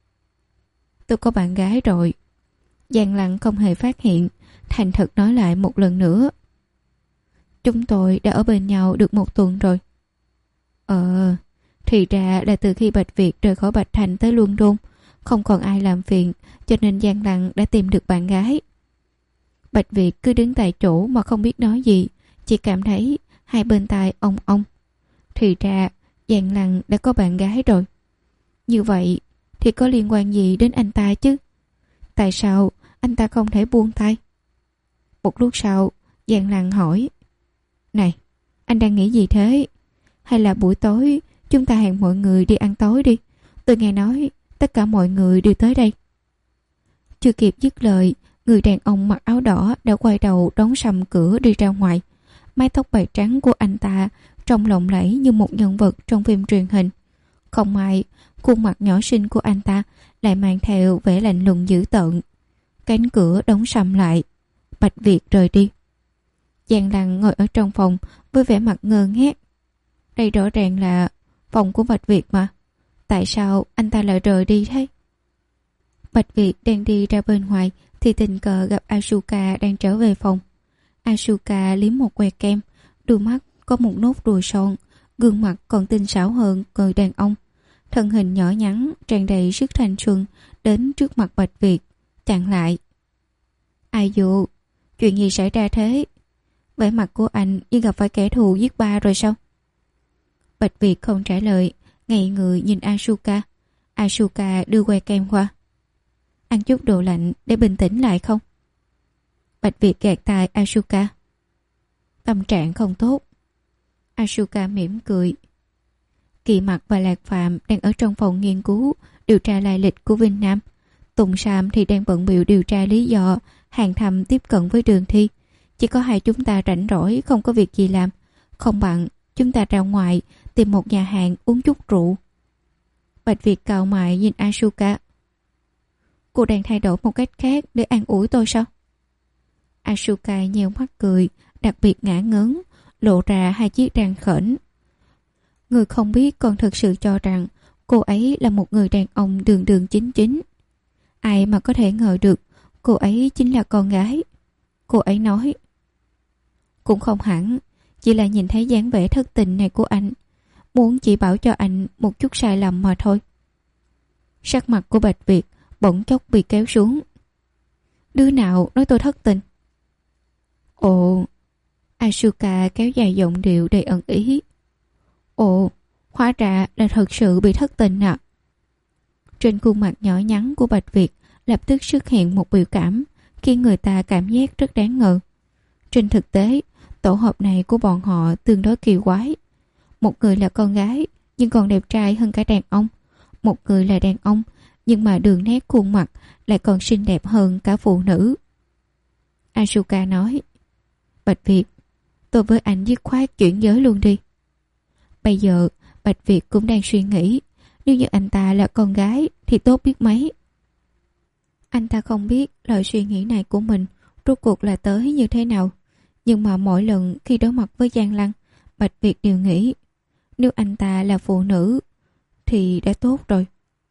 Tôi có bạn gái rồi. Giang Lăng không hề phát hiện, thành thật nói lại một lần nữa. Chúng tôi đã ở bên nhau được một tuần rồi. Ờ, thì ra là từ khi Bạch Việt rời khỏi Bạch Thành tới London, không còn ai làm phiền, cho nên Giang Lăng đã tìm được bạn gái. Bạch Việt cứ đứng tại chỗ mà không biết nói gì, chỉ cảm thấy hai bên tai ong ong. Thì ra Giang Lăng đã có bạn gái rồi. Như vậy thì có liên quan gì đến anh ta chứ? Tại sao anh ta không thể buông tay? Một lúc sau, Giang Lăng hỏi. Này, anh đang nghĩ gì thế? Hay là buổi tối chúng ta hẹn mọi người đi ăn tối đi? Tôi nghe nói tất cả mọi người đều tới đây. Chưa kịp dứt lời, người đàn ông mặc áo đỏ đã quay đầu đón sầm cửa đi ra ngoài. Mái tóc bạc trắng của anh ta trông lộng lẫy như một nhân vật trong phim truyền hình. Không ai, khuôn mặt nhỏ xinh của anh ta lại mang theo vẻ lạnh lùng dữ tợn. Cánh cửa đóng sầm lại. Bạch Việt rời đi. Giang Lăng ngồi ở trong phòng với vẻ mặt ngơ ngác. Đây rõ ràng là phòng của Bạch Việt mà. Tại sao anh ta lại rời đi thế? Bạch Việt đang đi ra bên ngoài thì tình cờ gặp Asuka đang trở về phòng. Asuka liếm một que kem, đôi mắt có một nốt ruồi son, gương mặt còn tinh xảo hơn người đàn ông. Thân hình nhỏ nhắn tràn đầy sức thanh xuân đến trước mặt Bạch Việt, chặn lại. Ai dụ, chuyện gì xảy ra thế? Vẻ mặt của anh như gặp phải kẻ thù giết ba rồi sao? Bạch Việt không trả lời, ngây người nhìn Asuka. Asuka đưa que kem qua. Ăn chút đồ lạnh để bình tĩnh lại không? Bạch Việt gạt tai Asuka. Tâm trạng không tốt. Asuka mỉm cười. Kỳ Mặc và Lạc Phạm đang ở trong phòng nghiên cứu điều tra lai lịch của Vinh Nam. Tùng Sam thì đang bận bịu điều tra lý do Hàng Thầm tiếp cận với Đường Thi. Chỉ có hai chúng ta rảnh rỗi không có việc gì làm. Không bằng chúng ta ra ngoài tìm một nhà hàng uống chút rượu. Bạch Việt cau mày nhìn Asuka. Cô đang thay đổi một cách khác để an ủi tôi sao? Asuka nheo mắt cười, đặc biệt ngã ngớn, lộ ra hai chiếc răng khểnh. Người không biết còn thực sự cho rằng cô ấy là một người đàn ông đường đường chính chính. Ai mà có thể ngờ được cô ấy chính là con gái. Cô ấy nói. Cũng không hẳn, chỉ là nhìn thấy dáng vẻ thất tình này của anh, muốn chỉ bảo cho anh một chút sai lầm mà thôi. Sắc mặt của Bạch Việt bỗng chốc bị kéo xuống. Đứa nào nói tôi thất tình? Ồ, Asuka kéo dài giọng điệu đầy ẩn ý. Ồ, hóa ra là thật sự bị thất tình à? Trên khuôn mặt nhỏ nhắn của Bạch Việt lập tức xuất hiện một biểu cảm khiến người ta cảm giác rất đáng ngờ. Trên thực tế, tổ hợp này của bọn họ tương đối kỳ quái. Một người là con gái nhưng còn đẹp trai hơn cả đàn ông. Một người là đàn ông nhưng mà đường nét khuôn mặt lại còn xinh đẹp hơn cả phụ nữ. Asuka nói. Bạch Việt, tôi với anh dứt khoát chuyển giới luôn đi. Bây giờ Bạch Việt cũng đang suy nghĩ, nếu như anh ta là con gái thì tốt biết mấy. Anh ta không biết lời suy nghĩ này của mình rốt cuộc là tới như thế nào. Nhưng mà mỗi lần khi đối mặt với Giang Lăng, Bạch Việt đều nghĩ nếu anh ta là phụ nữ thì đã tốt rồi.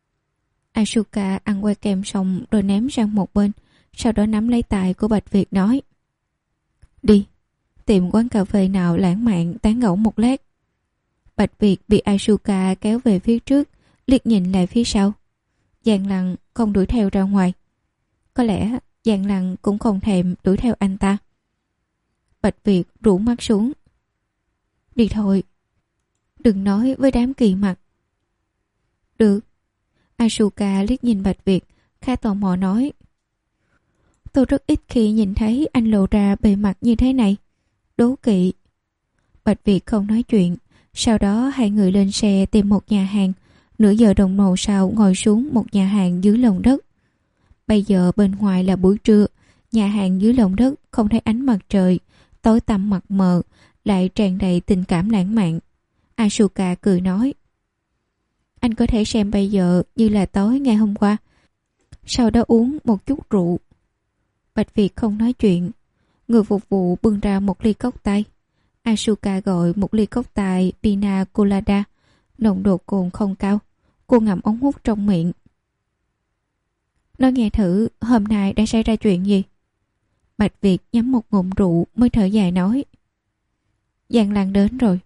Asuka ăn que kem xong rồi ném sang một bên, sau đó nắm lấy tay của Bạch Việt nói. Đi, tìm quán cà phê nào lãng mạn tán gẫu một lát. Bạch Việt bị Asuka kéo về phía trước, liếc nhìn lại phía sau. Giang Lăng không đuổi theo ra ngoài. Có lẽ Giang Lăng cũng không thèm đuổi theo anh ta. Bạch Việt rũ mắt xuống. Đi thôi, đừng nói với đám Kỳ Mặc. Được. Asuka liếc nhìn Bạch Việt, khá tò mò nói. Tôi rất ít khi nhìn thấy anh lộ ra bề mặt như thế này. Đố kỵ. Bạch Việt không nói chuyện. Sau đó hai người lên xe tìm một nhà hàng, Nửa giờ đồng hồ sau ngồi xuống một nhà hàng dưới lòng đất. Bây giờ bên ngoài là buổi trưa, nhà hàng dưới lòng đất không thấy ánh mặt trời, tối tăm mập mờ, lại tràn đầy tình cảm lãng mạn. Asuka cười nói, anh có thể xem bây giờ như là tối ngày hôm qua, sau đó uống một chút rượu. Bạch Việt không nói chuyện. Người phục vụ bưng ra một ly cốc tay. Asuka gọi một ly cốc tài Pina Colada, nồng độ cồn không cao. Cô ngậm ống hút trong miệng. Nói nghe thử, hôm nay đã xảy ra chuyện gì? Bạch Việt nhắm một ngụm rượu mới thở dài nói, Giang Lăng đến rồi.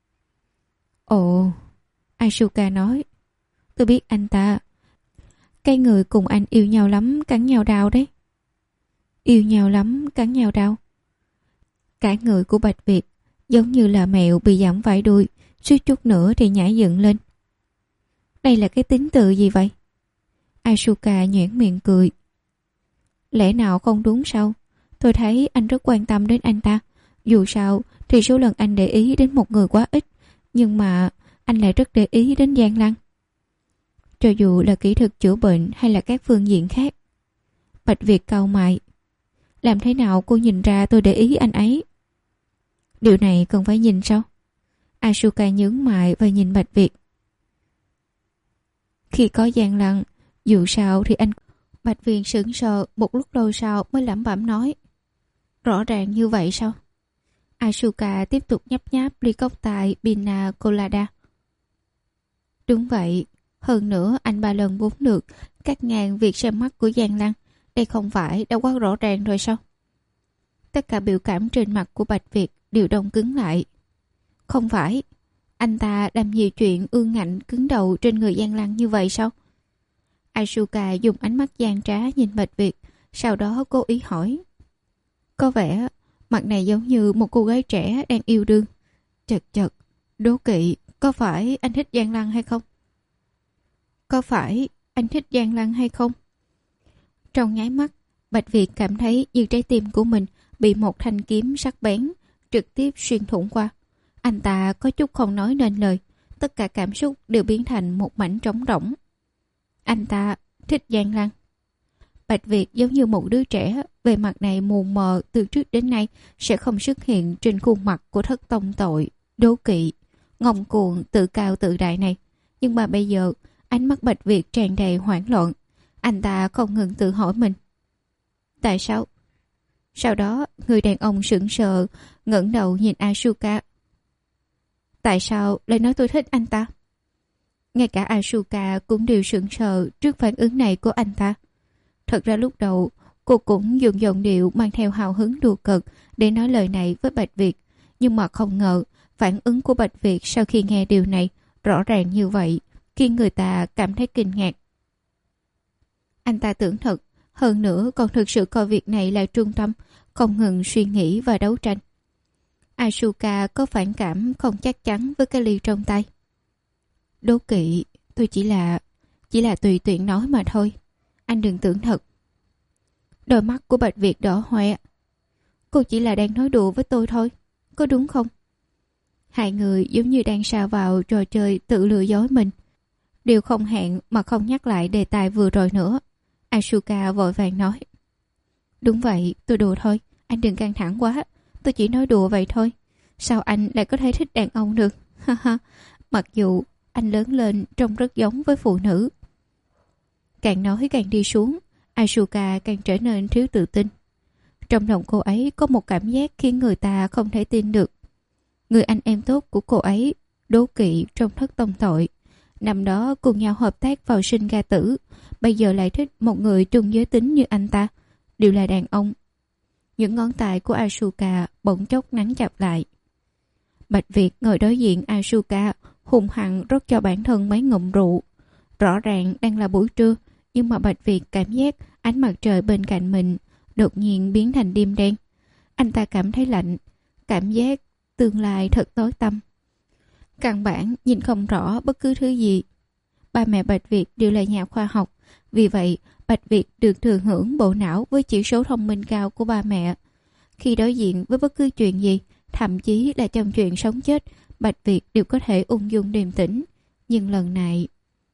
Ồ, Asuka nói, tôi biết anh ta. Cái người cùng anh yêu nhau lắm, cắn nhau đau đấy. Yêu nhau lắm, cắn nhau đau. Cả người của Bạch Việt giống như là mèo bị giảm vải đuôi, suýt chút nữa thì nhảy dựng lên. Đây là cái tính tự gì vậy? Asuka nhoẻn miệng cười. Lẽ nào không đúng sao? Tôi thấy anh rất quan tâm đến anh ta. Dù sao thì số lần anh để ý đến một người quá ít, nhưng mà anh lại rất để ý đến Giang Lăng. Cho dù là kỹ thuật chữa bệnh hay là các phương diện khác. Bạch Việt cau mày. Làm thế nào cô nhìn ra tôi để ý anh ấy? Điều này cần phải nhìn sao? Asuka nhướng mày và nhìn Bạch Việt. Khi có Giang Lăng, dù sao thì anh... Bạch Việt sững sờ một lúc lâu sau mới lẩm bẩm nói, rõ ràng như vậy sao? Asuka tiếp tục nhấp nháp ly cốc tài Pina Colada. Đúng vậy, hơn nữa anh ba lần bốn lượt cắt ngang việc xem mắt của Giang Lăng. Đây không phải đã quá rõ ràng rồi sao? Tất cả biểu cảm trên mặt của Bạch Việt đều đông cứng lại. Không phải, anh ta làm nhiều chuyện ương ngạnh cứng đầu trên người Giang Lăng như vậy sao? Asuka dùng ánh mắt gian trá nhìn Bạch Việt, sau đó cố ý hỏi. Có vẻ mặt này giống như một cô gái trẻ đang yêu đương. Chật chật, đố kỵ, có phải anh thích Giang Lăng hay không? Có phải anh thích Giang Lăng hay không? Trong nháy mắt, Bạch Việt cảm thấy như trái tim của mình bị một thanh kiếm sắc bén trực tiếp xuyên thủng qua. Anh ta có chút không nói nên lời, tất cả cảm xúc đều biến thành một mảnh trống rỗng. Anh ta thích Giang Lăng. Bạch Việt giống như một đứa trẻ, về mặt này mù mờ từ trước đến nay sẽ không xuất hiện trên khuôn mặt của thất tông tội, đố kỵ, ngông cuồng, tự cao tự đại này. Nhưng mà bây giờ, ánh mắt Bạch Việt tràn đầy hoảng loạn. Anh ta không ngừng tự hỏi mình. Tại sao? Sau đó, người đàn ông sững sờ, ngẩng đầu nhìn Asuka. Tại sao lại nói tôi thích anh ta? Ngay cả Asuka cũng đều sững sờ trước phản ứng này của anh ta. Thật ra lúc đầu, cô cũng dùng giọng điệu mang theo hào hứng đùa cợt để nói lời này với Bạch Việt. Nhưng mà không ngờ, phản ứng của Bạch Việt sau khi nghe điều này rõ ràng như vậy, khiến người ta cảm thấy kinh ngạc. Anh ta tưởng thật, hơn nữa còn thực sự coi việc này là trung tâm, không ngừng suy nghĩ và đấu tranh. Asuka có phản cảm không chắc chắn với cái ly trong tay. Đố kỵ, tôi chỉ là... chỉ là tùy tiện nói mà thôi. Anh đừng tưởng thật. Đôi mắt của Bạch Việt đỏ hoe. Cô chỉ là đang nói đùa với tôi thôi, có đúng không? Hai người giống như đang sa vào trò chơi tự lừa dối mình. Điều không hẹn mà không nhắc lại đề tài vừa rồi nữa. Asuka vội vàng nói. Đúng vậy, tôi đùa thôi, anh đừng căng thẳng quá. Tôi chỉ nói đùa vậy thôi. Sao anh lại có thể thích đàn ông được? Mặc dù anh lớn lên trông rất giống với phụ nữ. Càng nói càng đi xuống, Asuka càng trở nên thiếu tự tin. Trong lòng cô ấy có một cảm giác khiến người ta không thể tin được. Người anh em tốt của cô ấy, đố kỵ trong thất tông tội. Năm đó cùng nhau hợp tác vào sinh ra tử, bây giờ lại thích một người trung giới tính như anh ta, đều là đàn ông. Những ngón tay của Asuka bỗng chốc nắn chặt lại. Bạch Việt ngồi đối diện Asuka, hùng hăng rót cho bản thân mấy ngụm rượu. Rõ ràng đang là buổi trưa, nhưng mà Bạch Việt cảm giác ánh mặt trời bên cạnh mình đột nhiên biến thành đêm đen. Anh ta cảm thấy lạnh, cảm giác tương lai thật tối tăm. Căn bản nhìn không rõ bất cứ thứ gì. Ba mẹ Bạch Việt đều là nhà khoa học, vì vậy Bạch Việt được thừa hưởng bộ não với chỉ số thông minh cao của ba mẹ. Khi đối diện với bất cứ chuyện gì, thậm chí là trong chuyện sống chết, Bạch Việt đều có thể ung dung điềm tĩnh. Nhưng lần này,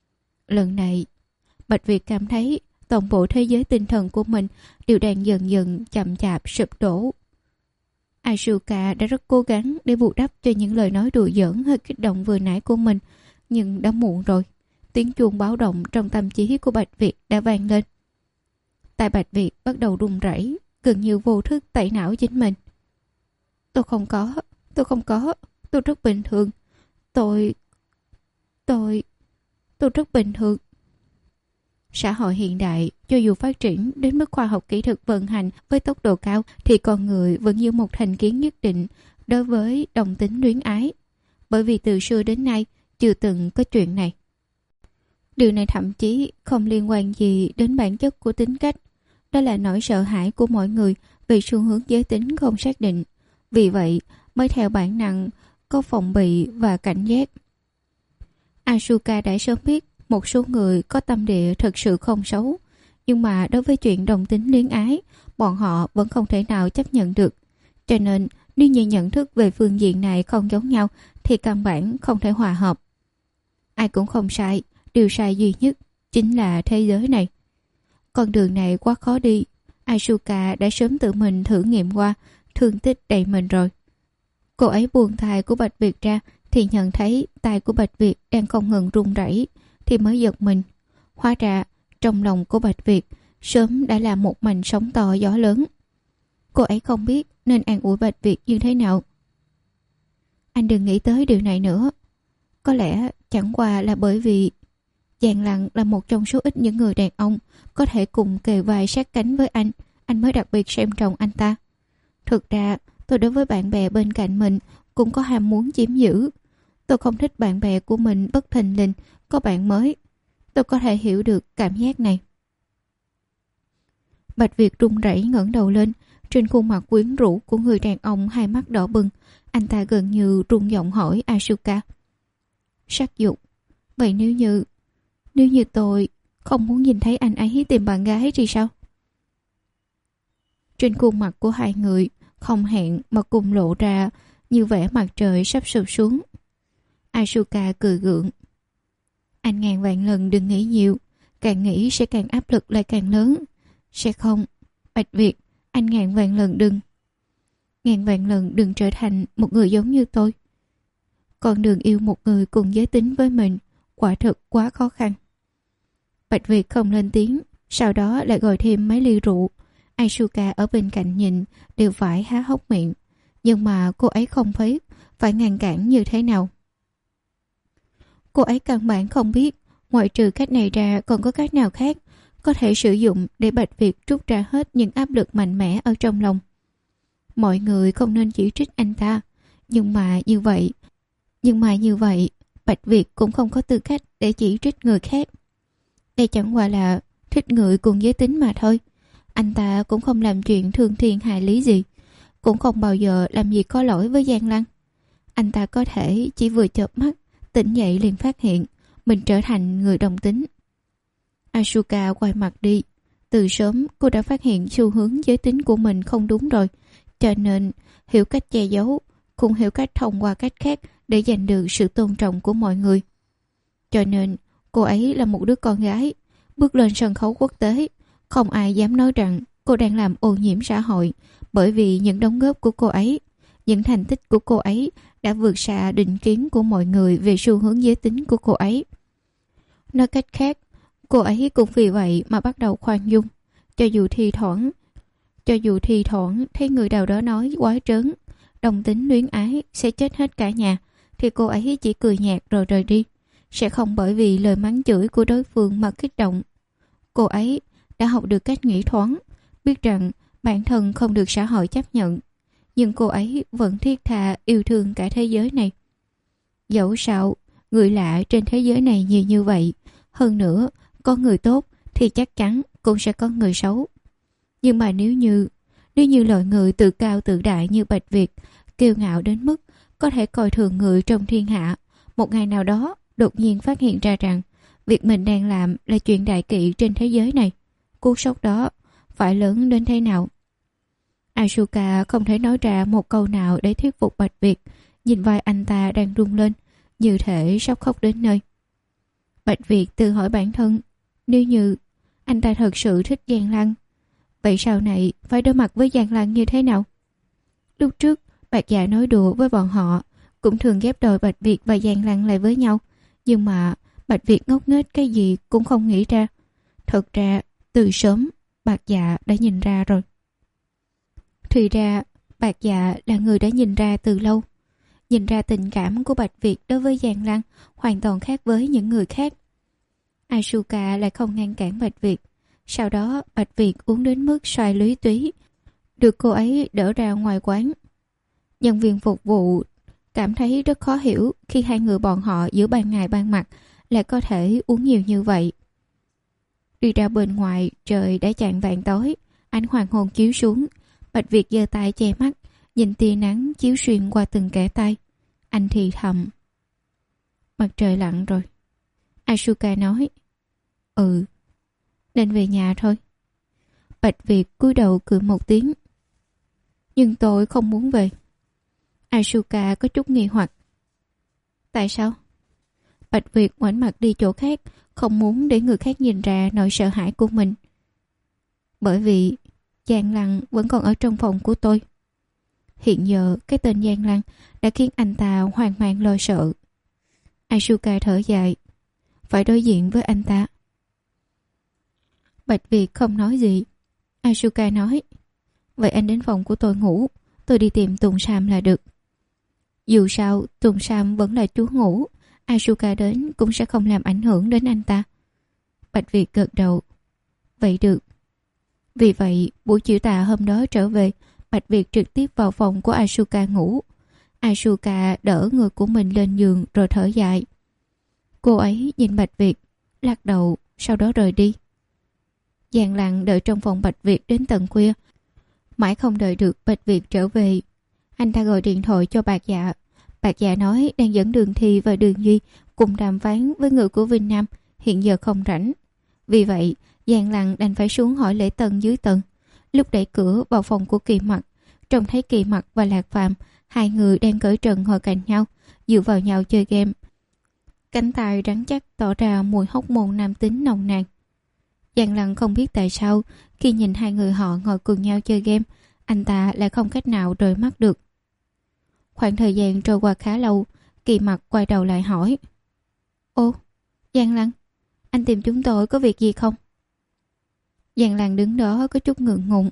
lần này Bạch Việt cảm thấy toàn bộ thế giới tinh thần của mình đều đang dần dần chậm chạp sụp đổ. Asuka đã rất cố gắng để bù đắp cho những lời nói đùa giỡn hơi kích động vừa nãy của mình, nhưng đã muộn rồi. Tiếng chuông báo động trong tâm trí của Bạch Việt đã vang lên. Tai Bạch Việt bắt đầu run rẩy, gần như vô thức tẩy não chính mình. Tôi không có, tôi không có, tôi rất bình thường. Tôi... tôi... tôi rất bình thường. Xã hội hiện đại, cho dù phát triển đến mức khoa học kỹ thuật vận hành với tốc độ cao, thì con người vẫn như một thành kiến nhất định đối với đồng tính luyến ái. Bởi vì từ xưa đến nay, chưa từng có chuyện này. Điều này thậm chí không liên quan gì đến bản chất của tính cách. Đó là nỗi sợ hãi của mọi người về xu hướng giới tính không xác định. Vì vậy mới theo bản năng có phòng bị và cảnh giác. Asuka đã sớm biết một số người có tâm địa thật sự không xấu, nhưng mà đối với chuyện đồng tính luyến ái, bọn họ vẫn không thể nào chấp nhận được. Cho nên nếu như nhận thức về phương diện này không giống nhau thì căn bản không thể hòa hợp. Ai cũng không sai, điều sai duy nhất chính là thế giới này. Con đường này quá khó đi. Asuka đã sớm tự mình thử nghiệm qua, thương tích đầy mình rồi. Cô ấy buông tay của Bạch Việt ra thì nhận thấy tay của Bạch Việt đang không ngừng run rẩy, thì mới giật mình. Hóa ra trong lòng của Bạch Việt sớm đã là một mảnh sóng to gió lớn. Cô ấy không biết nên an ủi Bạch Việt như thế nào. Anh đừng nghĩ tới điều này nữa. Có lẽ chẳng qua là bởi vì Giang Lăng là một trong số ít những người đàn ông có thể cùng kề vai sát cánh với anh, anh mới đặc biệt xem trọng anh ta. Thực ra, tôi đối với bạn bè bên cạnh mình cũng có ham muốn chiếm giữ. Tôi không thích bạn bè của mình bất thình lình có bạn mới. Tôi có thể hiểu được cảm giác này. Bạch Việt run rẩy ngẩng đầu lên, trên khuôn mặt quyến rũ của người đàn ông hai mắt đỏ bừng. Anh ta gần như run giọng hỏi Asuka. Sắc dục. Vậy nếu như... Nếu như tôi không muốn nhìn thấy anh ấy tìm bạn gái thì sao? Trên khuôn mặt của hai người không hẹn mà cùng lộ ra như vẻ mặt trời sắp sụp xuống. Asuka cười gượng. Anh ngàn vạn lần đừng nghĩ nhiều, càng nghĩ sẽ càng áp lực lại càng lớn. Sẽ không, Bạch Việt, anh ngàn vạn lần đừng. Ngàn vạn lần đừng trở thành một người giống như tôi. Con đường yêu một người cùng giới tính với mình quả thực quá khó khăn. Bạch Việt không lên tiếng, sau đó lại gọi thêm mấy ly rượu. Asuka ở bên cạnh nhìn đều phải há hốc miệng, nhưng mà cô ấy không biết phải ngăn cản như thế nào. Cô ấy căn bản không biết ngoại trừ cách này ra còn có cách nào khác có thể sử dụng để Bạch Việt trút ra hết những áp lực mạnh mẽ ở trong lòng. Mọi người không nên chỉ trích anh ta, nhưng mà như vậy, nhưng mà như vậy, Bạch Việt cũng không có tư cách để chỉ trích người khác. Đây chẳng qua là thích người cùng giới tính mà thôi. Anh ta cũng không làm chuyện thương thiên hại lý gì, cũng không bao giờ làm gì có lỗi với Giang Lăng. Anh ta có thể chỉ vừa chợp mắt, tỉnh dậy liền phát hiện mình trở thành người đồng tính. Asuka quay mặt đi. Từ sớm cô đã phát hiện xu hướng giới tính của mình không đúng rồi, cho nên hiểu cách che giấu, cũng hiểu cách thông qua cách khác để giành được sự tôn trọng của mọi người. Cho nên cô ấy là một đứa con gái, bước lên sân khấu quốc tế, không ai dám nói rằng cô đang làm ô nhiễm xã hội, bởi vì những đóng góp của cô ấy, những thành tích của cô ấy đã vượt xa định kiến của mọi người về xu hướng giới tính của cô ấy. Nói cách khác, cô ấy cũng vì vậy mà bắt đầu khoan dung. Cho dù thi thoảng, cho dù thi thoảng thấy người nào đó nói quá trớn, đồng tính luyến ái sẽ chết hết cả nhà, thì cô ấy chỉ cười nhạt rồi rời đi, sẽ không bởi vì lời mắng chửi của đối phương mà kích động. Cô ấy đã học được cách nghĩ thoáng, biết rằng bản thân không được xã hội chấp nhận, nhưng cô ấy vẫn thiết tha yêu thương cả thế giới này. Dẫu sao, người lạ trên thế giới này nhiều như vậy, hơn nữa, có người tốt thì chắc chắn cũng sẽ có người xấu. Nhưng mà nếu như, nếu như loại người tự cao tự đại như Bạch Việt, kiêu ngạo đến mức có thể coi thường người trong thiên hạ, một ngày nào đó đột nhiên phát hiện ra rằng việc mình đang làm là chuyện đại kỵ trên thế giới này, cú sốc đó phải lớn đến thế nào? Asuka không thể nói ra một câu nào để thuyết phục Bạch Việt, nhìn vai anh ta đang rung lên, như thể sắp khóc đến nơi. Bạch Việt tự hỏi bản thân, nếu như anh ta thật sự thích Giang Lăng, vậy sau này phải đối mặt với Giang Lăng như thế nào? Lúc trước, Bạch Dạ nói đùa với bọn họ, cũng thường ghép đôi Bạch Việt và Giang Lăng lại với nhau. Nhưng mà Bạch Việt ngốc nghếch cái gì cũng không nghĩ ra. Thật ra, từ sớm, Bạch Dạ đã nhìn ra rồi. Thì ra, Bạch Dạ là người đã nhìn ra từ lâu. Nhìn ra tình cảm của Bạch Việt đối với Giang Lăng hoàn toàn khác với những người khác. Asuka lại không ngăn cản Bạch Việt. Sau đó Bạch Việt uống đến mức xoài lúy túy, được cô ấy đỡ ra ngoài quán. Nhân viên phục vụ cảm thấy rất khó hiểu khi hai người bọn họ giữa ban ngày ban mặt lại có thể uống nhiều như vậy. Đi ra bên ngoài, trời đã chạng vạng tối, ánh hoàng hôn chiếu xuống. Bạch Việt giơ tay che mắt, nhìn tia nắng chiếu xuyên qua từng kẽ tay. Anh thì thầm, mặt trời lặn rồi. Asuka nói, ừ, nên về nhà thôi. Bạch Việt cúi đầu cười một tiếng, nhưng tôi không muốn về. Asuka có chút nghi hoặc, tại sao? Bạch Việt ngoảnh mặt đi chỗ khác, không muốn để người khác nhìn ra nỗi sợ hãi của mình. Bởi vì Giang Lăng vẫn còn ở trong phòng của tôi. Hiện giờ cái tên Giang Lăng đã khiến anh ta hoang mang lo sợ. Asuka thở dài, phải đối diện với anh ta. Bạch Việt không nói gì. Asuka nói, vậy anh đến phòng của tôi ngủ, tôi đi tìm Tùng Sam là được. Dù sao Tùng Sam vẫn là chú ngủ, Asuka đến cũng sẽ không làm ảnh hưởng đến anh ta. Bạch Việt gật đầu, vậy được. Vì vậy buổi chiều tà hôm đó trở về, Bạch Việt trực tiếp vào phòng của Asuka ngủ. Asuka đỡ người của mình lên giường rồi thở dài. Cô ấy nhìn Bạch Việt, lắc đầu, sau đó rời đi. Giang Lăng đợi trong phòng Bạch Việt đến tận khuya. Mãi không đợi được Bạch Việt trở về. Anh ta gọi điện thoại cho Bạch Dạ. Bạch Dạ nói đang dẫn Đường Thi và Đường Duy cùng đàm phán với người của Vinh Nam, hiện giờ không rảnh. Vì vậy, Giang Lăng đành phải xuống hỏi lễ tân dưới tầng. Lúc đẩy cửa vào phòng của Kỳ Mặc, trông thấy Kỳ Mặc và Lạc Phàm, hai người đang cởi trần ngồi cạnh nhau, dựa vào nhau chơi game. Cánh tay rắn chắc tỏ ra mùi hóc môn nam tính nồng nàn. Giang Lăng không biết tại sao khi nhìn hai người họ ngồi cùng nhau chơi game, anh ta lại không cách nào rời mắt được. Khoảng thời gian trôi qua khá lâu, Kỳ Mặc quay đầu lại hỏi, ô, Giang Lăng, anh tìm chúng tôi có việc gì không? Giang Lăng đứng đó có chút ngượng ngùng.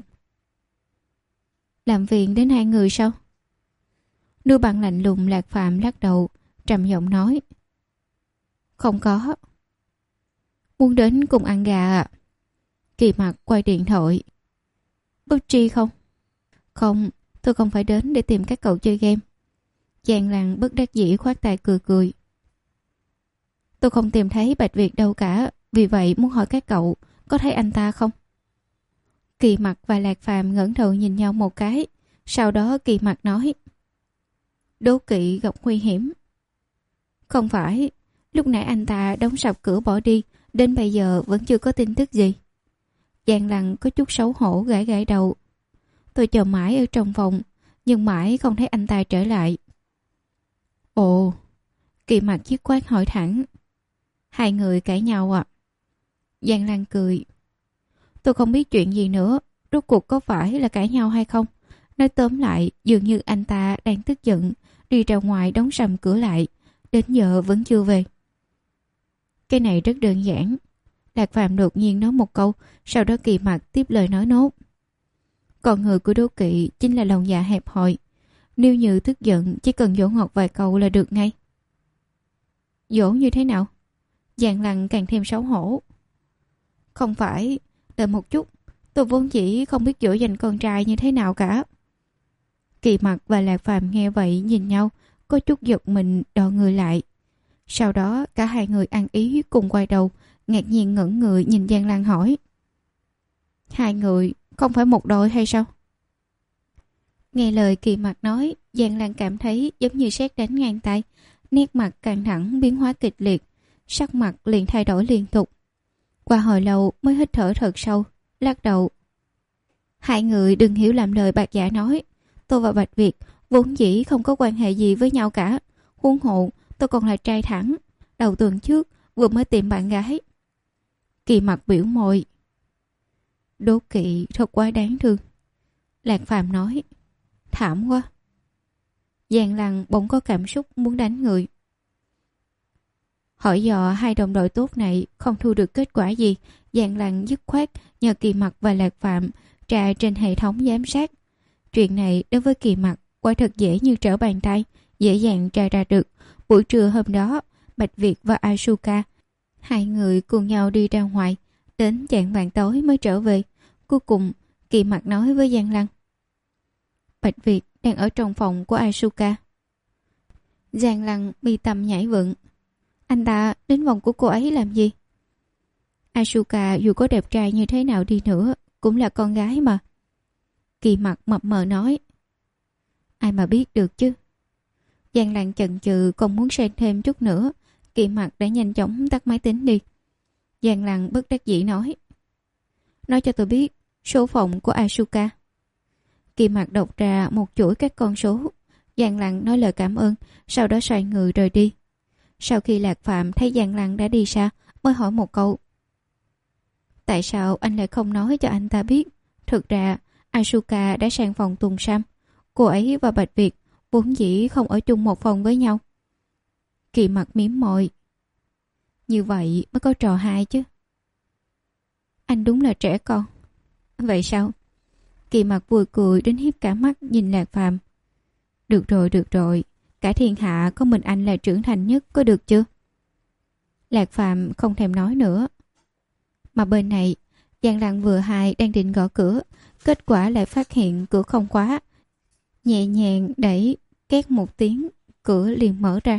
Làm phiền đến hai người sao? Đôi bạn lạnh lùng Lạc Phạm lắc đầu, trầm giọng nói, không có. Muốn đến cùng ăn gà à? Kỳ Mặc quay điện thoại. Bút tri không? Không, tôi không phải đến để tìm các cậu chơi game. Giang Lăng bất đắc dĩ khoát tay cười cười. Tôi không tìm thấy Bạch Việt đâu cả, vì vậy muốn hỏi các cậu có thấy anh ta không? Kỳ Mặc và Lạc Phàm ngẩng đầu nhìn nhau một cái, sau đó Kỳ Mặc nói, đố kỵ gặp nguy hiểm. Không phải, lúc nãy anh ta đóng sập cửa bỏ đi, đến bây giờ vẫn chưa có tin tức gì. Giang Lăng có chút xấu hổ gãi gãi đầu. Tôi chờ mãi ở trong phòng, nhưng mãi không thấy anh ta trở lại. Ồ, Kỳ Mặc chiếc quát hỏi thẳng, hai người cãi nhau à? Giang Lăng cười, tôi không biết chuyện gì nữa, rốt cuộc có phải là cãi nhau hay không. Nói tóm lại, dường như anh ta đang tức giận, đi ra ngoài đóng sầm cửa lại, đến giờ vẫn chưa về. Cái này rất đơn giản. Lạc Phạm đột nhiên nói một câu, sau đó Kỳ Mặc tiếp lời nói nốt. Con người của đố kỵ chính là lòng dạ hẹp hòi. Nếu như tức giận, chỉ cần dỗ ngọt vài câu là được ngay. Dỗ như thế nào? Giang Lăng càng thêm xấu hổ. Không phải, đợi một chút, tôi vốn chỉ không biết dỗ dành con trai như thế nào cả. Kỳ Mặc và Lạc Phàm nghe vậy nhìn nhau, có chút giật mình đò người lại. Sau đó cả hai người ăn ý cùng quay đầu, ngạc nhiên ngẩn người nhìn Giang Lăng hỏi, hai người không phải một đôi hay sao? Nghe lời Kỳ Mặc nói, Giang Lăng cảm thấy giống như sét đánh ngang tay, nét mặt căng thẳng biến hóa kịch liệt, sắc mặt liền thay đổi liên tục. Qua hồi lâu mới hít thở thật sâu, lắc đầu. Hai người đừng hiểu lầm lời Bạch Dạ nói, tôi và Bạch Việt vốn dĩ không có quan hệ gì với nhau cả. Huống hộ tôi còn là trai thẳng. Đầu tuần trước vừa mới tìm bạn gái. Kỳ Mặc biểu môi. Đố kỵ thật quá đáng thương. Lạc Phàm nói. Thảm quá. Giang Lăng bỗng có cảm xúc muốn đánh người. Hỏi dò hai đồng đội tốt này không thu được kết quả gì, Giang Lăng dứt khoát nhờ Kỳ Mặc và Lạc Phạm tra trên hệ thống giám sát. Chuyện này đối với Kỳ Mặc quả thật dễ như trở bàn tay, dễ dàng tra ra được. Buổi trưa hôm đó, Bạch Việt và Asuka, hai người cùng nhau đi ra ngoài, đến chạng vạng tối mới trở về. Cuối cùng, Kỳ Mặc nói với Giang Lăng. Bạch Việt đang ở trong phòng của Asuka. Giang Lăng mi tâm nhảy vựng. Anh ta đến phòng của cô ấy làm gì? Asuka dù có đẹp trai như thế nào đi nữa cũng là con gái mà. Kỳ Mặc mập mờ nói. Ai mà biết được chứ. Giang Lăng chần chừ còn muốn xen thêm chút nữa, Kỳ Mặc đã nhanh chóng tắt máy tính đi. Giang Lăng bất đắc dĩ nói. Nói cho tôi biết số phòng của Asuka. Kỳ Mặc đọc ra một chuỗi các con số. Giang Lăng nói lời cảm ơn, sau đó xoay người rời đi. Sau khi Lạc Phạm thấy Giang Lăng đã đi xa, mới hỏi một câu. Tại sao anh lại không nói cho anh ta biết? Thực ra, Asuka đã sang phòng Tùng Sam. Cô ấy và Bạch Việt vốn dĩ không ở chung một phòng với nhau. Kỳ Mặc mím môi. Như vậy mới có trò hai chứ. Anh đúng là trẻ con. Vậy sao? Kỳ Mặc vui cười đến hiếp cả mắt nhìn Lạc Phạm. Được rồi, được rồi. Cả thiên hạ có mình anh là trưởng thành nhất, có được chưa? Lạc Phạm không thèm nói nữa. Mà bên này, Giang Lăng vừa hai đang định gõ cửa, kết quả lại phát hiện cửa không khóa. Nhẹ nhàng đẩy, két một tiếng, cửa liền mở ra.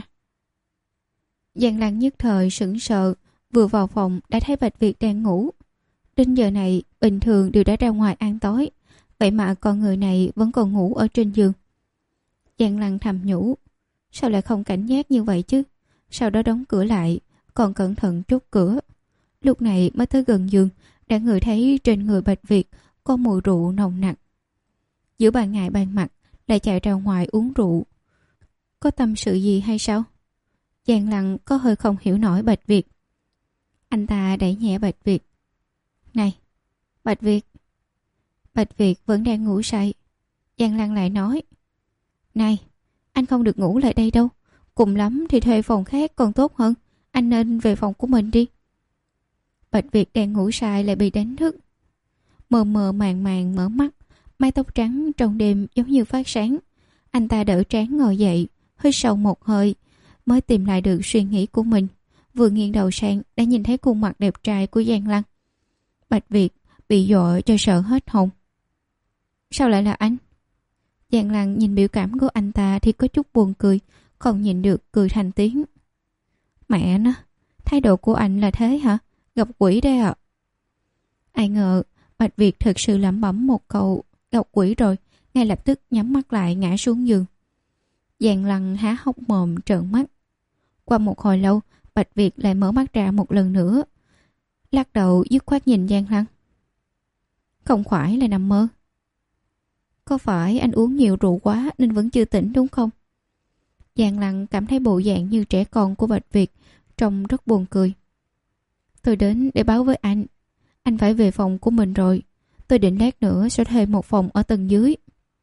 Giang Lăng nhất thời sững sờ, vừa vào phòng đã thấy Bạch Việt đang ngủ. Đến giờ này, bình thường đều đã ra ngoài ăn tối, vậy mà con người này vẫn còn ngủ ở trên giường. Giang Lăng thầm nhủ, sao lại không cảnh giác như vậy chứ? Sau đó đóng cửa lại, còn cẩn thận chốt cửa. Lúc này mới tới gần giường, đã ngửi thấy trên người Bạch Việt có mùi rượu nồng nặc. Giữa ban ngày ban mặt lại chạy ra ngoài uống rượu. Có tâm sự gì hay sao? Giang Lăng có hơi không hiểu nổi Bạch Việt. Anh ta đẩy nhẹ Bạch Việt. Này, Bạch Việt. Bạch Việt vẫn đang ngủ say. Giang Lăng lại nói. Này, anh không được ngủ lại đây đâu. Cùng lắm thì thuê phòng khác còn tốt hơn. Anh nên về phòng của mình đi. Bạch Việt đang ngủ say lại bị đánh thức. Mờ mờ màng màng mở mắt, mái tóc trắng trong đêm giống như phát sáng. Anh ta đỡ trán ngồi dậy, hít sâu một hơi, mới tìm lại được suy nghĩ của mình. Vừa nghiêng đầu sang đã nhìn thấy khuôn mặt đẹp trai của Giang Lăng. Bạch Việt bị dọa cho sợ hết hồn. Sao lại là anh? Giang Lăng nhìn biểu cảm của anh ta thì có chút buồn cười, không nhìn được cười thành tiếng. Mẹ nó, thái độ của anh là thế hả? Gặp quỷ đây ạ. À? Ai ngờ Bạch Việt thực sự lẩm bẩm một câu gặp quỷ rồi, ngay lập tức nhắm mắt lại ngã xuống giường. Giang Lăng há hốc mồm trợn mắt. Qua một hồi lâu, Bạch Việt lại mở mắt ra một lần nữa, lắc đầu dứt khoát nhìn Giang Lăng. Không phải là nằm mơ. Có phải anh uống nhiều rượu quá nên vẫn chưa tỉnh đúng không? Giang Lăng cảm thấy bộ dạng như trẻ con của Bạch Việt trông rất buồn cười. Tôi đến để báo với anh. Anh phải về phòng của mình rồi. Tôi định lát nữa sẽ thuê một phòng ở tầng dưới.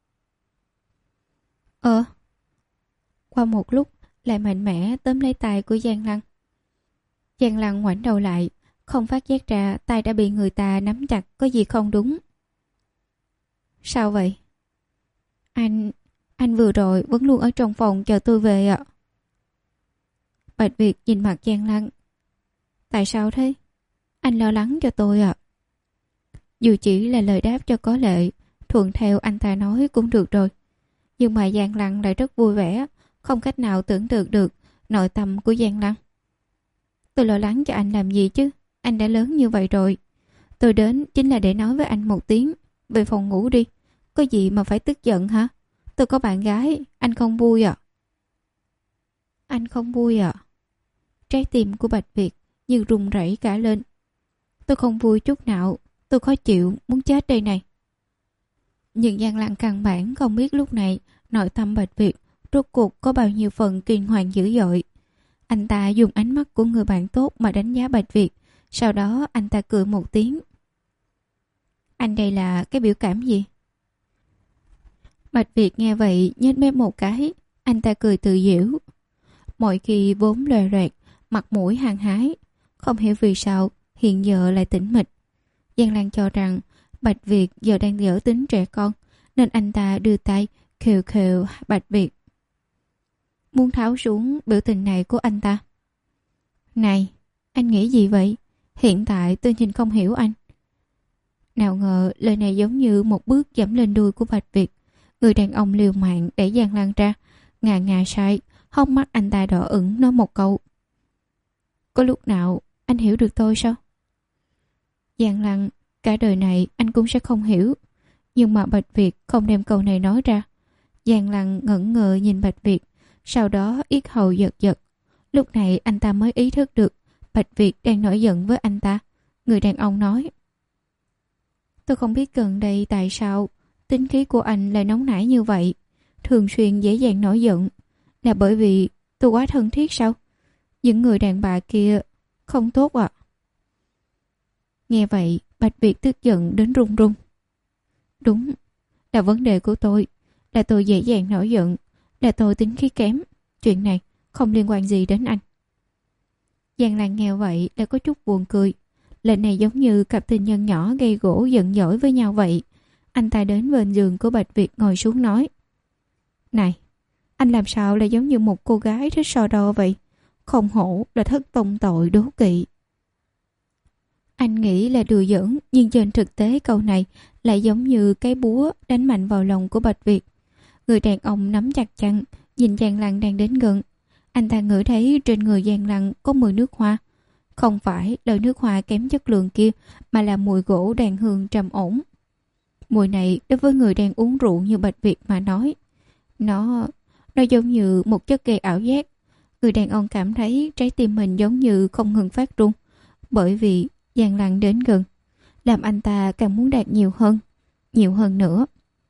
Ờ. Qua một lúc lại mạnh mẽ tóm lấy tay của Giang Lăng. Giang Lăng ngoảnh đầu lại, không phát giác ra tay đã bị người ta nắm chặt, có gì không đúng. Sao vậy? Anh... Anh vừa rồi vẫn luôn ở trong phòng chờ tôi về ạ. Bạch Việt nhìn mặt Giang Lăng. Tại sao thế? Anh lo lắng cho tôi ạ. Dù chỉ là lời đáp cho có lệ, thuận theo anh ta nói cũng được rồi. Nhưng mà Giang Lăng lại rất vui vẻ, không cách nào tưởng tượng được nội tâm của Giang Lăng. Tôi lo lắng cho anh làm gì chứ? Anh đã lớn như vậy rồi. Tôi đến chính là để nói với anh một tiếng. Về phòng ngủ đi. Có gì mà phải tức giận hả? Tôi có bạn gái. Anh không vui à? Anh không vui à? Trái tim của Bạch Việt như rung rẩy cả lên. Tôi không vui chút nào. Tôi khó chịu, muốn chết đây này. Nhưng Giang Lăng căn bản không biết lúc này nội tâm Bạch Việt rốt cuộc có bao nhiêu phần kinh hoàng dữ dội. Anh ta dùng ánh mắt của người bạn tốt mà đánh giá Bạch Việt. Sau đó anh ta cười một tiếng. Anh đây là cái biểu cảm gì? Bạch Việt nghe vậy nhếch mép một cái. Anh ta cười tự giễu. Mọi khi vốn lòe loẹt, mặt mũi hăng hái, không hiểu vì sao hiện giờ lại tĩnh mịch. Giang Lan cho rằng Bạch Việt giờ đang dở tính trẻ con, nên anh ta đưa tay khều khều Bạch Việt, muốn tháo xuống biểu tình này của anh ta. Này, anh nghĩ gì vậy? Hiện tại tôi nhìn không hiểu anh. Nào ngờ lời này giống như một bước dẫm lên đuôi của Bạch Việt. Người đàn ông liều mạng đẩy Giang Lan ra, ngà ngà sai, hốc mắt anh ta đỏ ửng nói một câu. Có lúc nào anh hiểu được tôi sao? Giang Lan, cả đời này anh cũng sẽ không hiểu. Nhưng mà Bạch Việt không đem câu này nói ra. Giang Lan ngẩn ngơ nhìn Bạch Việt, sau đó yết hầu giật giật. Lúc này anh ta mới ý thức được Bạch Việt đang nổi giận với anh ta. Người đàn ông nói. Tôi không biết gần đây tại sao tính khí của anh lại nóng nảy như vậy, thường xuyên dễ dàng nổi giận. Là bởi vì tôi quá thân thiết sao? Những người đàn bà kia không tốt ạ. À? Nghe vậy Bạch Việt tức giận đến run run. Đúng, là vấn đề của tôi. Là tôi dễ dàng nổi giận. Là tôi tính khí kém. Chuyện này không liên quan gì đến anh. Giang Lan nghe vậy là có chút buồn cười. Lệnh này giống như cặp tình nhân nhỏ gây gỗ giận dỗi với nhau vậy. Anh ta đến bên giường của Bạch Việt ngồi xuống nói. Này, anh làm sao lại giống như một cô gái thích so đo vậy? Không hổ là thất tông tội đố kỵ. Anh nghĩ là đùa giỡn, nhưng trên thực tế câu này lại giống như cái búa đánh mạnh vào lòng của Bạch Việt. Người đàn ông nắm chặt chăn, nhìn Giang Lan đang đến gần. Anh ta ngửi thấy trên người Giang Lan có mùi nước hoa. Không phải loại nước hoa kém chất lượng kia, mà là mùi gỗ đàn hương trầm ổn. Mùi này đối với người đang uống rượu như Bạch Việt mà nói, Nó Nó giống như một chất gây ảo giác. Người đàn ông cảm thấy trái tim mình giống như không ngừng phát run. Bởi vì Giang Lan đến gần, làm anh ta càng muốn đạt nhiều hơn, nhiều hơn nữa.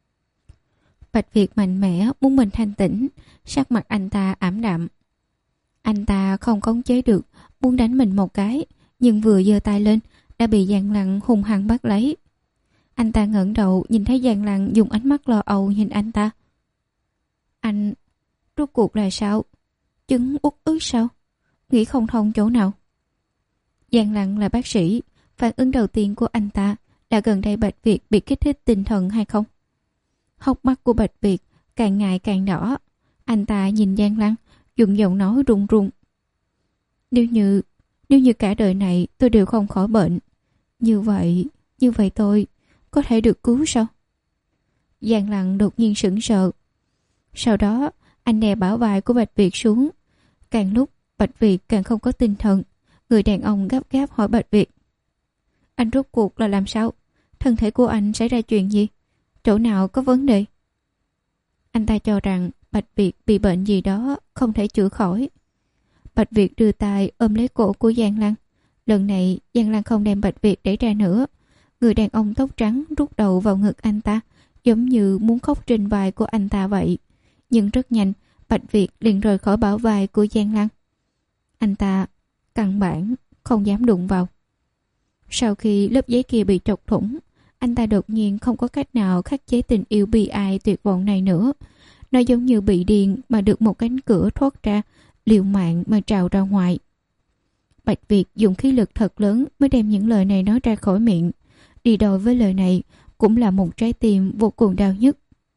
Bạch Việt mạnh mẽ muốn mình thanh tĩnh, sắc mặt anh ta ảm đạm. Anh ta không khống chế được, muốn đánh mình một cái, nhưng vừa giơ tay lên đã bị Giang Lan hung hăng bắt lấy. Anh ta ngẩng đầu nhìn thấy Giang Lan dùng ánh mắt lo âu nhìn anh ta. Anh, rốt cuộc là sao? Chứng uất ức sao? Nghĩ không thông chỗ nào? Giang Lan là bác sĩ, phản ứng đầu tiên của anh ta là gần đây Bạch Việt bị kích thích tinh thần hay không? Hốc mắt của Bạch Việt càng ngày càng đỏ. Anh ta nhìn Giang Lan, dùng giọng nói run run. Nếu như, nếu như cả đời này tôi đều không khỏi bệnh, như vậy, như vậy tôi có thể được cứu sao? Giang Lan đột nhiên sững sờ. Sau đó, anh đè bả vai của Bạch Việt xuống. Càng lúc, Bạch Việt càng không có tinh thần. Người đàn ông gấp gáp hỏi Bạch Việt. Anh rốt cuộc là làm sao? Thân thể của anh xảy ra chuyện gì? Chỗ nào có vấn đề? Anh ta cho rằng Bạch Việt bị bệnh gì đó không thể chữa khỏi. Bạch Việt đưa tay ôm lấy cổ của Giang Lan. Lần này Giang Lan không đem Bạch Việt đẩy ra nữa. Người đàn ông tóc trắng rút đầu vào ngực anh ta, giống như muốn khóc trên vai của anh ta vậy. Nhưng rất nhanh Bạch Việt liền rời khỏi bả vai của Giang Lan. Anh ta căn bản không dám đụng vào. Sau khi lớp giấy kia bị trọc thủng, anh ta đột nhiên không có cách nào khắc chế tình yêu bi ai tuyệt vọng này nữa. Nó giống như bị điên mà được một cánh cửa thoát ra, liều mạng mà trào ra ngoài. Bạch Việt dùng khí lực thật lớn mới đem những lời này nói ra khỏi miệng. Đi đôi với lời này cũng là một trái tim vô cùng đau nhức.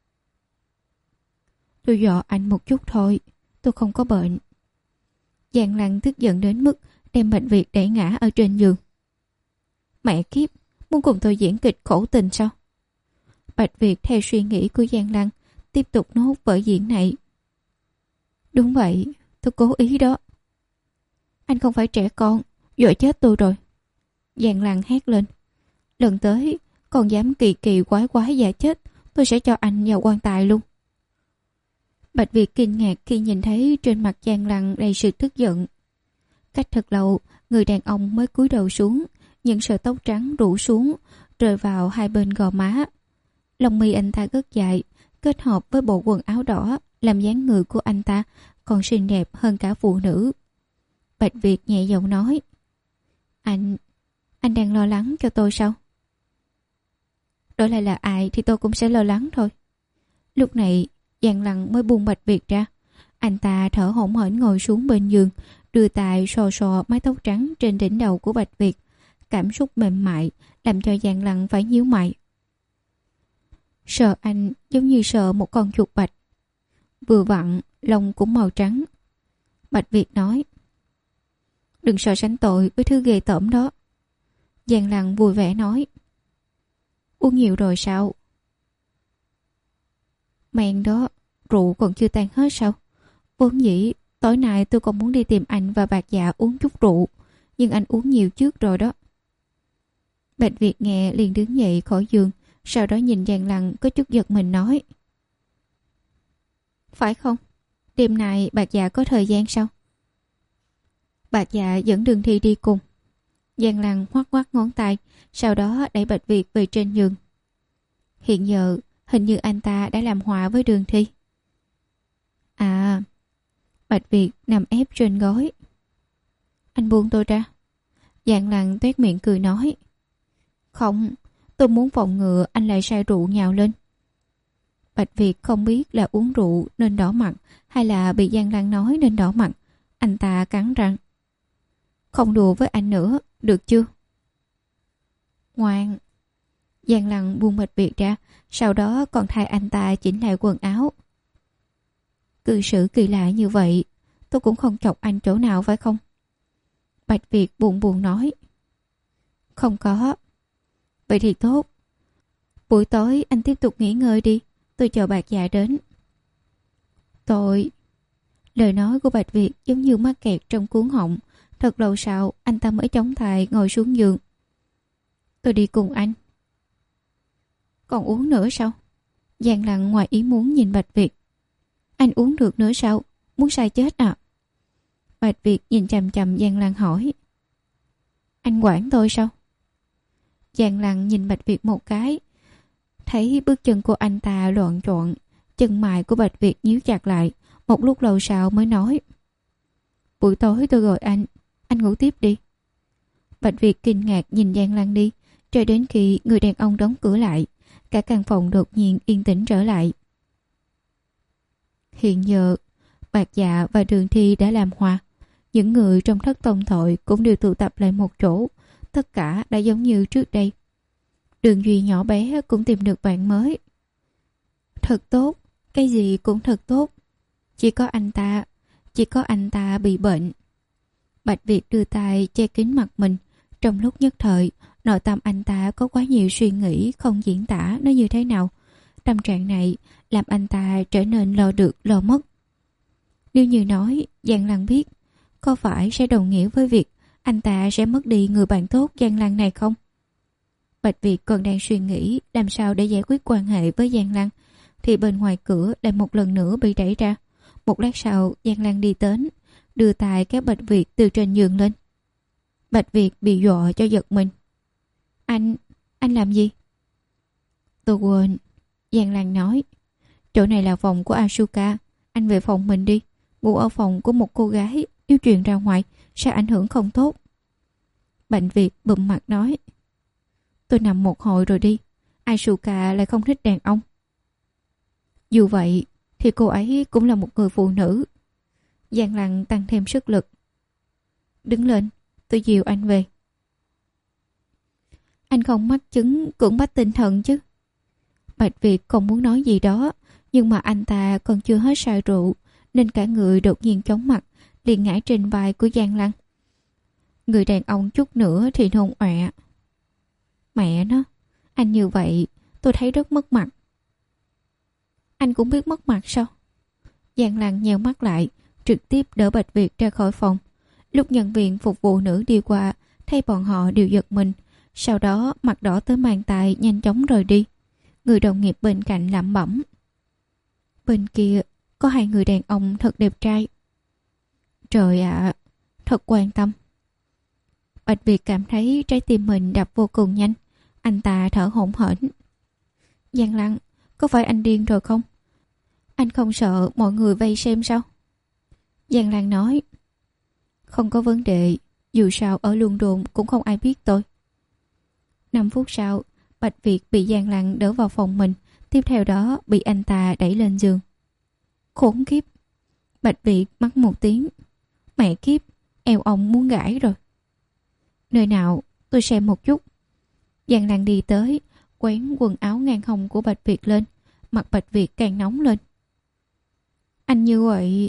Tôi dọa anh một chút thôi, tôi không có bệnh. Giang Lan tức giận đến mức đem Bạch Việt đẩy ngã ở trên giường. Mẹ kiếp, muốn cùng tôi diễn kịch khổ tình sao? Bạch Việt theo suy nghĩ của Giang Lan tiếp tục nốt vở diễn này. Đúng vậy, tôi cố ý đó. Anh không phải trẻ con, dọa chết tôi rồi. Giang Lan hét lên. Lần tới, còn dám kỳ kỳ quái quái giả chết, tôi sẽ cho anh vào quan tài luôn. Bạch Việt kinh ngạc khi nhìn thấy trên mặt Giang Lan đầy sự tức giận. Cách thật lâu, người đàn ông mới cúi đầu xuống, những sợi tóc trắng rủ xuống, rơi vào hai bên gò má. Lông mi anh ta rất dài, kết hợp với bộ quần áo đỏ, làm dáng người của anh ta còn xinh đẹp hơn cả phụ nữ. Bạch Việt nhẹ giọng nói. Anh, anh đang lo lắng cho tôi sao? Đổi lại là ai thì tôi cũng sẽ lo lắng thôi. Lúc này Giang Lăng mới buông Bạch Việt ra. Anh ta thở hổn hển ngồi xuống bên giường, đưa tay sò sò mái tóc trắng trên đỉnh đầu của Bạch Việt. Cảm xúc mềm mại làm cho Giang Lăng phải nhíu mày. Sờ anh giống như sờ một con chuột bạch. Vừa vặn lông cũng màu trắng. Bạch Việt nói. Đừng so sánh tội với thứ ghê tởm đó. Giang Lăng vui vẻ nói. Uống nhiều rồi sao? Men đó, rượu còn chưa tan hết sao? Vốn dĩ tối nay tôi còn muốn đi tìm anh và Bạc Dạ uống chút rượu, nhưng anh uống nhiều trước rồi đó. Bạch Việt nghe liền đứng dậy khỏi giường, sau đó nhìn Giang Lăng có chút giật mình nói. Phải không? Đêm nay Bạc Dạ có thời gian sao? Bạc Dạ dẫn Đường Thi đi cùng. Giang Lăng ngoắc ngoắc ngón tay, sau đó đẩy Bạch Việt về trên giường. Hiện giờ hình như anh ta đã làm hòa với Đường Thi. À, Bạch Việt nằm ép trên gối. Anh buông tôi ra. Giang Lăng toét miệng cười nói. Không, tôi muốn phòng ngừa anh lại say rượu nhào lên. Bạch Việt không biết là uống rượu nên đỏ mặt hay là bị Giang Lăng nói nên đỏ mặt. Anh ta cắn răng. Không đùa với anh nữa, được chưa? Ngoan. Giang Lăng buông Bạch Việt ra, sau đó còn thay anh ta chỉnh lại quần áo. Cư xử kỳ lạ như vậy, tôi cũng không chọc anh chỗ nào phải không? Bạch Việt buồn buồn nói. Không có. Vậy thì tốt. Buổi tối anh tiếp tục nghỉ ngơi đi, tôi chờ Bạc Dạ đến. Tôi... Lời nói của Bạch Việt giống như mắc kẹt trong cuống họng. Thật lâu sau anh ta mới chống tay ngồi xuống giường. Tôi đi cùng anh. Còn uống nữa sao? Giang Lăng ngoài ý muốn nhìn Bạch Việt. Anh uống được nữa sao? Muốn say chết à? Bạch Việt nhìn chằm chằm Giang Lăng hỏi. Anh quản tôi sao? Giang Lăng nhìn Bạch Việt một cái, thấy bước chân của anh ta loạn trọn, chân mày của Bạch Việt nhíu chặt lại. Một lúc lâu sau mới nói. Buổi tối tôi gọi anh, anh ngủ tiếp đi. Bạch Việt kinh ngạc nhìn Giang Lăng đi, cho đến khi người đàn ông đóng cửa lại, cả căn phòng đột nhiên yên tĩnh trở lại. Hiện giờ, Bạc Dạ và Đường Thi đã làm hòa. Những người trong thất tông tội cũng đều tụ tập lại một chỗ. Tất cả đã giống như trước đây. Đường Duy nhỏ bé cũng tìm được bạn mới. Thật tốt, cái gì cũng thật tốt. Chỉ có anh ta, chỉ có anh ta bị bệnh. Bạch Việt đưa tay che kín mặt mình. Trong lúc nhất thời, nội tâm anh ta có quá nhiều suy nghĩ không diễn tả nó như thế nào. Tâm trạng này làm anh ta trở nên lo được lo mất. Nếu như nói Giang Lăng biết, có phải sẽ đồng nghĩa với việc anh ta sẽ mất đi người bạn tốt Giang Lăng này không? Bạch Việt còn đang suy nghĩ làm sao để giải quyết quan hệ với Giang Lăng, thì bên ngoài cửa lại một lần nữa bị đẩy ra. Một lát sau Giang Lăng đi đến, đưa tay kéo Bạch Việt từ trên giường lên. Bạch Việt bị dọa cho giật mình. Anh, anh làm gì? Tôi quên. Giang Lăng nói. Chỗ này là phòng của Asuka, anh về phòng mình đi. Ngủ ở phòng của một cô gái, nếu truyền ra ngoài sẽ ảnh hưởng không tốt. Bạch Việt bụm mặt nói. Tôi nằm một hồi rồi đi. Asuka lại không thích đàn ông. Dù vậy thì cô ấy cũng là một người phụ nữ. Giang Lăng tăng thêm sức lực. Đứng lên, tôi dìu anh về. Anh không mắc chứng cưỡng bách tinh thần chứ? Bạch Việt không muốn nói gì đó, nhưng mà anh ta còn chưa hết say rượu, nên cả người đột nhiên chóng mặt, liền ngã trên vai của Giang Lăng. Người đàn ông chút nữa thì nôn ọe. Mẹ nó, anh như vậy tôi thấy rất mất mặt. Anh cũng biết mất mặt sao? Giang Lăng nheo mắt lại, trực tiếp đỡ Bạch Việt ra khỏi phòng. Lúc nhân viên phục vụ nữ đi qua, thấy bọn họ đều giật mình, sau đó mặt đỏ tới mang tai nhanh chóng rời đi. Người đồng nghiệp bên cạnh lẩm bẩm. Bên kia có hai người đàn ông thật đẹp trai. Trời ạ, à, thật quan tâm. Bạch Việt cảm thấy trái tim mình đập vô cùng nhanh. Anh ta thở hổn hển. Giang Lăng, có phải anh điên rồi không? Anh không sợ mọi người vây xem sao? Giang Lăng nói. Không có vấn đề, dù sao ở London cũng không ai biết tôi. Năm phút sau, Bạch Việt bị Giang Lăng đỡ vào phòng mình, tiếp theo đó bị anh ta đẩy lên giường. Khốn kiếp! Bạch Việt mắng một tiếng. Mẹ kiếp, eo ông muốn gãy rồi. Nơi nào, tôi xem một chút. Giang Lăng đi tới, quén quần áo ngang hông của Bạch Việt lên. Mặt Bạch Việt càng nóng lên. Anh như vậy...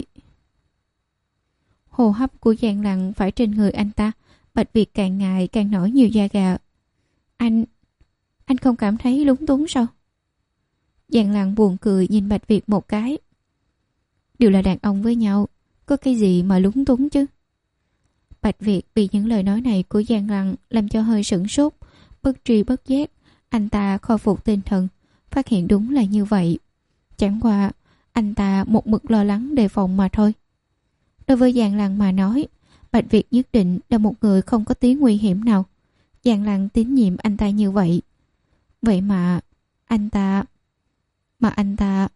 Hô hấp của Giang Lăng phải trên người anh ta. Bạch Việt càng ngày càng nổi nhiều da gà. Anh... Anh không cảm thấy lúng túng sao? Giang Lăng buồn cười nhìn Bạch Việt một cái. Đều là đàn ông với nhau, có cái gì mà lúng túng chứ? Bạch Việt bị những lời nói này của Giang Lăng làm cho hơi sửng sốt. Bất tri bất giác, anh ta khôi phục tinh thần, phát hiện đúng là như vậy. Chẳng qua, anh ta một mực lo lắng đề phòng mà thôi. Đối với Giang Lăng mà nói, Bạch Việt nhất định là một người không có tí nguy hiểm nào. Giang Lăng tín nhiệm anh ta như vậy. Vậy mà, anh ta... Mà anh ta...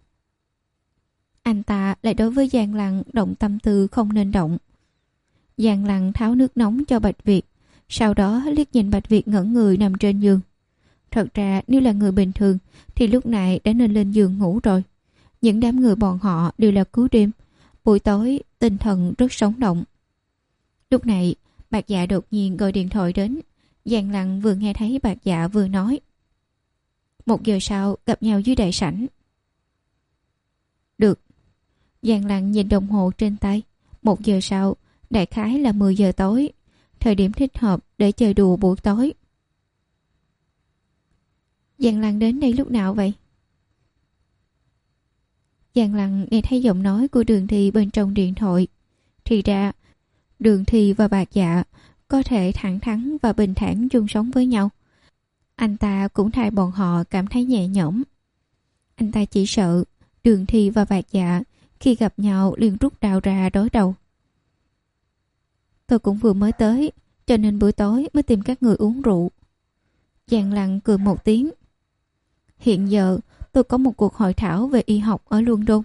Anh ta lại đối với Giang Lăng động tâm tư không nên động. Giang Lăng tháo nước nóng cho Bạch Việt, sau đó liếc nhìn Bạch Việt ngẩn người nằm trên giường. Thật ra nếu là người bình thường thì lúc này đã nên lên giường ngủ rồi. Những đám người bọn họ đều là cứu đêm. Buổi tối tinh thần rất sống động. Lúc này Bạc Dạ đột nhiên gọi điện thoại đến. Giang Lăng vừa nghe thấy Bạc Dạ vừa nói. Một giờ sau gặp nhau dưới đại sảnh. Được. Giang Lăng nhìn đồng hồ trên tay. Một giờ sau, đại khái là mười giờ tối. Thời điểm thích hợp để chơi đùa buổi tối. Giang Lăng đến đây lúc nào vậy? Giang Lăng nghe thấy giọng nói của Đường Thi bên trong điện thoại. Thì ra, Đường Thi và Bạc Dạ có thể thẳng thắn và bình thản chung sống với nhau. Anh ta cũng thay bọn họ cảm thấy nhẹ nhõm. Anh ta chỉ sợ Đường Thi và Bạc Dạ khi gặp nhau liền rút đao ra đối đầu. Tôi cũng vừa mới tới, cho nên buổi tối mới tìm các người uống rượu. Giang Lăng cười một tiếng. Hiện giờ tôi có một cuộc hội thảo về y học ở London.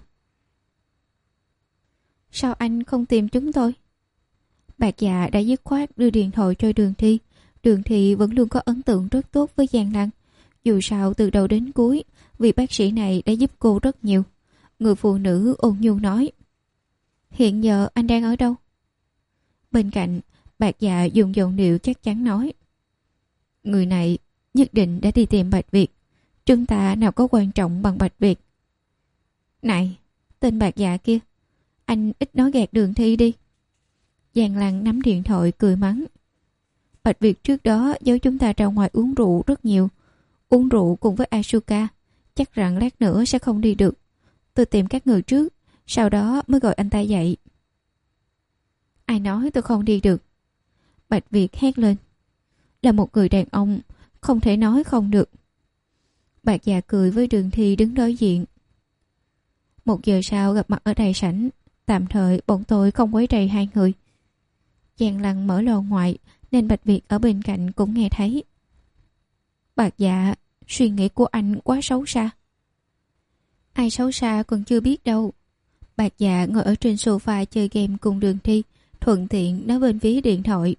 Sao anh không tìm chúng tôi? Bạc Dạ đã dứt khoát đưa điện thoại cho Đường Thi. Đường Thi vẫn luôn có ấn tượng rất tốt với Giang Lăng. Dù sao từ đầu đến cuối, vị bác sĩ này đã giúp cô rất nhiều. Người phụ nữ ôn nhu nói. Hiện giờ anh đang ở đâu? Bên cạnh, Bạc Dạ dùng giọng điệu chắc chắn nói. Người này nhất định đã đi tìm Bạch Việt. Chúng ta nào có quan trọng bằng Bạch Việt. Này, tên Bạc Dạ kia, anh ít nói gạt Đường Thi đi. Giang Lăng nắm điện thoại cười mắng. Bạch Việt trước đó giấu chúng ta ra ngoài uống rượu rất nhiều. Uống rượu cùng với Asuka, chắc rằng lát nữa sẽ không đi được. Tôi tìm các người trước, sau đó mới gọi anh ta dậy. Ai nói tôi không đi được? Bạch Việt hét lên. Là một người đàn ông, không thể nói không được. Bạc Dạ cười với Đường Thi đứng đối diện. Một giờ sau gặp mặt ở đại sảnh. Tạm thời bọn tôi không quấy rầy hai người. Giang Lăng mở lò ngoại nên Bạch Việt ở bên cạnh cũng nghe thấy. Bạc Dạ, suy nghĩ của anh quá xấu xa. Ai xấu xa còn chưa biết đâu. Bạc Dạ ngồi ở trên sofa chơi game cùng Đường Thi, thuận tiện nói bên phía điện thoại.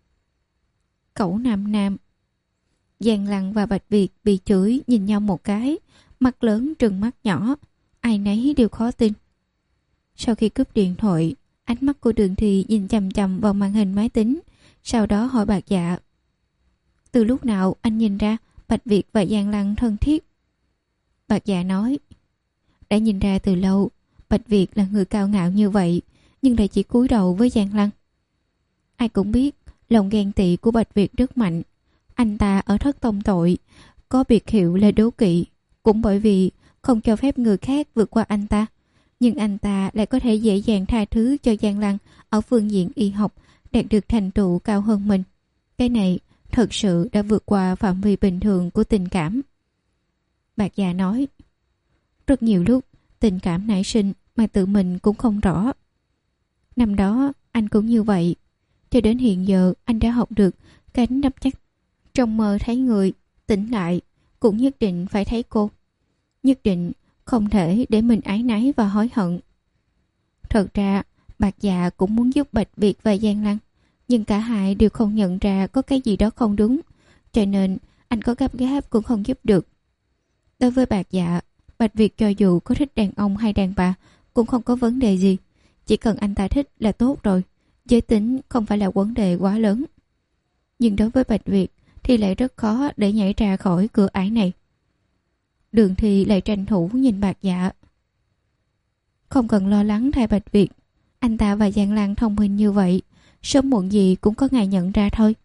Cẩu nam nam. Giang Lăng và Bạch Việt bị chửi nhìn nhau một cái, mắt lớn trừng mắt nhỏ, ai nấy đều khó tin. Sau khi cúp điện thoại, ánh mắt của Đường Thi nhìn chằm chằm vào màn hình máy tính, sau đó hỏi Bạc Dạ. Từ lúc nào anh nhìn ra Bạch Việt và Giang Lăng thân thiết? Bạc Dạ nói. Đã nhìn ra từ lâu, Bạch Việt là người cao ngạo như vậy, nhưng lại chỉ cúi đầu với Giang Lăng. Ai cũng biết, lòng ghen tị của Bạch Việt rất mạnh. Anh ta ở thất tông tội, có biệt hiệu là đố kỵ, cũng bởi vì không cho phép người khác vượt qua anh ta. Nhưng anh ta lại có thể dễ dàng tha thứ cho Giang Lăng ở phương diện y học, đạt được thành tựu cao hơn mình. Cái này thật sự đã vượt qua phạm vi bình thường của tình cảm. Bạc Dạ nói. Rất nhiều lúc, tình cảm nảy sinh mà tự mình cũng không rõ. Năm đó, anh cũng như vậy. Cho đến hiện giờ, anh đã học được cánh nắm chắc. Trong mơ thấy người, tỉnh lại, cũng nhất định phải thấy cô. Nhất định không thể để mình áy náy và hối hận. Thật ra, Bạc Dạ cũng muốn giúp Bạch Việt và Giang Lăng, nhưng cả hai đều không nhận ra có cái gì đó không đúng, cho nên anh có gấp gáp cũng không giúp được. Đối với Bạc Dạ, Bạch Việt cho dù có thích đàn ông hay đàn bà cũng không có vấn đề gì, chỉ cần anh ta thích là tốt rồi, giới tính không phải là vấn đề quá lớn. Nhưng đối với Bạch Việt thì lại rất khó để nhảy ra khỏi cửa ải này. Đường Thi lại tranh thủ nhìn Bạc Dạ. Không cần lo lắng thay Bạch Việt, anh ta và Giang Lăng thông minh như vậy, sớm muộn gì cũng có ngày nhận ra thôi.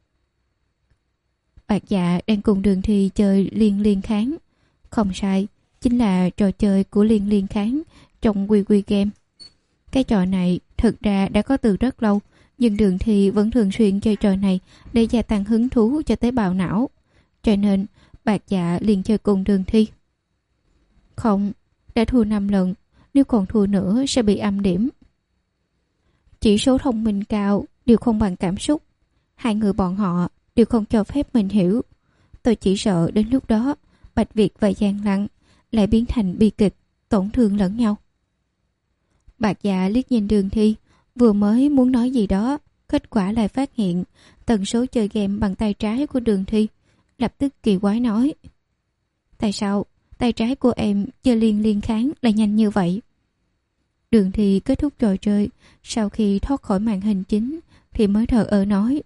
Bạc Dạ đang cùng Đường Thi chơi liên liên kháng. Không sai, chính là trò chơi của liên liên kháng trong Quy Quy Game. Cái trò này thực ra đã có từ rất lâu, nhưng Đường Thi vẫn thường xuyên chơi trò này để gia tăng hứng thú cho tế bào não. Cho nên Bạc Dạ liền chơi cùng Đường Thi. Không, đã thua năm lần, nếu còn thua nữa sẽ bị âm điểm. Chỉ số thông minh cao đều không bằng cảm xúc. Hai người bọn họ đều không cho phép mình hiểu. Tôi chỉ sợ đến lúc đó Bạch Việt và Giang Lăng lại biến thành bi kịch, tổn thương lẫn nhau. Bạc Dạ liếc nhìn Đường Thi, vừa mới muốn nói gì đó, kết quả lại phát hiện tần số chơi game bằng tay trái của Đường Thi, lập tức kỳ quái nói: tại sao tay trái của em chơi liên liên kháng lại nhanh như vậy? Đường Thi kết thúc trò chơi, sau khi thoát khỏi màn hình chính thì mới thờ ơ nói: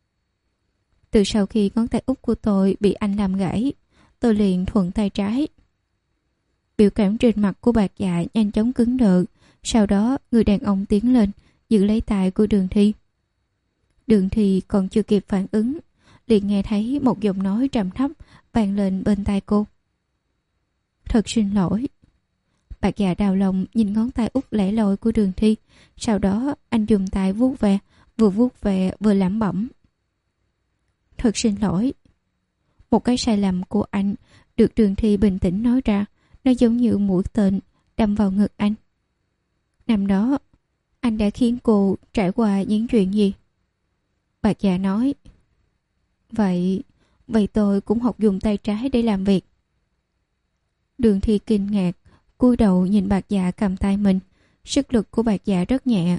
từ sau khi ngón tay út của tôi bị anh làm gãy, tôi liền thuận tay trái. Biểu cảm trên mặt của Bạc Dạ nhanh chóng cứng đờ, sau đó người đàn ông tiến lên giữ lấy tay của Đường Thi. Đường Thi còn chưa kịp phản ứng, liền nghe thấy một giọng nói trầm thấp vang lên bên tai cô: thật xin lỗi. Bạc Dạ đau lòng nhìn ngón tay út lẻ loi của Đường Thi, sau đó anh dùng tay vuốt ve, vừa vuốt ve vừa lẩm bẩm: thật xin lỗi. Một cái sai lầm của anh được Đường Thi bình tĩnh nói ra, nó giống như mũi tên đâm vào ngực anh. Năm đó anh đã khiến cô trải qua những chuyện gì? Bạc Dạ nói: Vậy, vậy tôi cũng học dùng tay trái để làm việc. Đường Thi kinh ngạc, cúi đầu nhìn Bạc Dạ cầm tay mình. Sức lực của Bạc Dạ rất nhẹ,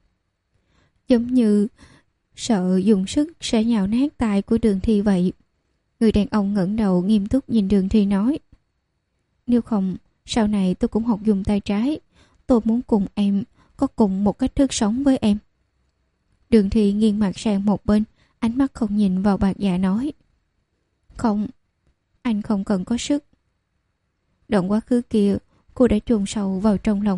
giống như sợ dùng sức sẽ nhào nát tay của Đường Thi vậy. Người đàn ông ngẩng đầu nghiêm túc nhìn Đường Thi nói: Nếu không, sau này tôi cũng học dùng tay trái. Tôi muốn cùng em có cùng một cách thức sống với em. Đường Thi nghiêng mặt sang một bên, ánh mắt không nhìn vào Bạc Dạ nói: Không, anh không cần có sức. Đoạn quá khứ kia cô đã chôn sâu vào trong lòng.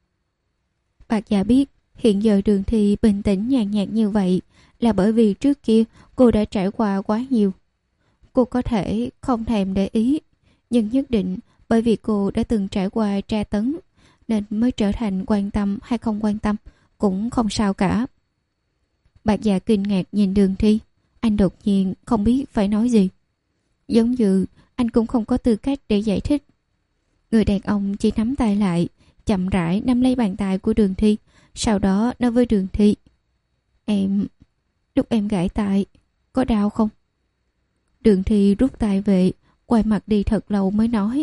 Bạc Dạ biết hiện giờ Đường Thi bình tĩnh nhàn nhạt như vậy là bởi vì trước kia cô đã trải qua quá nhiều. Cô có thể không thèm để ý, nhưng nhất định bởi vì cô đã từng trải qua tra tấn nên mới trở thành quan tâm hay không quan tâm cũng không sao cả. Bạc Dạ kinh ngạc nhìn Đường Thi, anh đột nhiên không biết phải nói gì. Giống như anh cũng không có tư cách để giải thích. Người đàn ông chỉ nắm tay lại, chậm rãi nắm lấy bàn tay của Đường Thi, sau đó nói với Đường Thi: Em, lúc em gãy tay, có đau không? Đường Thi rút tay về, quay mặt đi thật lâu mới nói: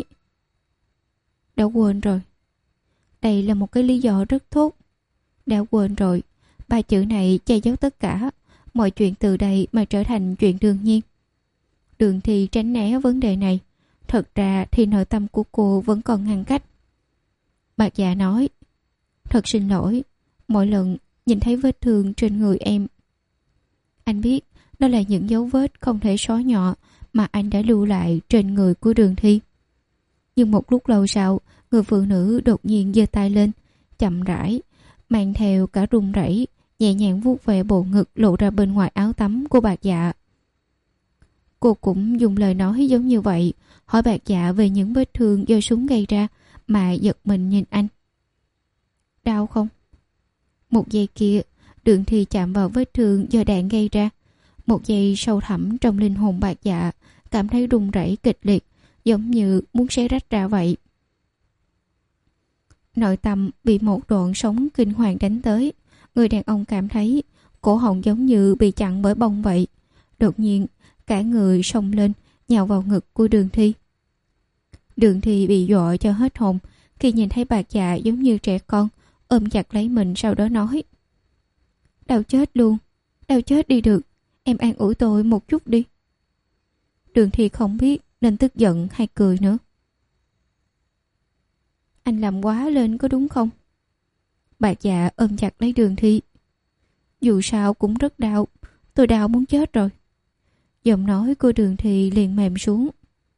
Đã quên rồi. Đây là một cái lý do rất tốt. Đã quên rồi, ba chữ này che giấu tất cả, mọi chuyện từ đây mà trở thành chuyện đương nhiên. Đường Thi tránh né vấn đề này. Thật ra thì nội tâm của cô vẫn còn ngăn cách. Bạc Dạ nói: Thật xin lỗi, mỗi lần nhìn thấy vết thương trên người em. Anh biết đó là những dấu vết không thể xóa nhòa mà anh đã lưu lại trên người của Đường Thi. Nhưng một lúc lâu sau, người phụ nữ đột nhiên giơ tay lên, chậm rãi, mang theo cả run rẩy, nhẹ nhàng vuốt ve bộ ngực lộ ra bên ngoài áo tắm của Bạc Dạ. Cô cũng dùng lời nói giống như vậy, hỏi Bạc Dạ về những vết thương do súng gây ra, mà giật mình nhìn anh. Đau không? Một giây kia, Đường Thi chạm vào vết thương do đạn gây ra. Một giây sâu thẳm trong linh hồn Bạc Dạ, cảm thấy run rẩy kịch liệt, giống như muốn xé rách ra vậy. Nội tâm bị một đoạn sóng kinh hoàng đánh tới. Người đàn ông cảm thấy cổ họng giống như bị chặn bởi bông vậy. Đột nhiên, cả người xông lên, nhào vào ngực của Đường Thi. Đường Thi bị dọa cho hết hồn khi nhìn thấy Bạc Dạ giống như trẻ con, ôm chặt lấy mình, sau đó nói: Đau chết luôn, đau chết đi được, em an ủi tôi một chút đi. Đường Thi không biết nên tức giận hay cười nữa. Anh làm quá lên có đúng không? Bà già ôm chặt lấy Đường Thi. Dù sao cũng rất đau, tôi đau muốn chết rồi. Giọng nói của Đường Thi liền mềm xuống.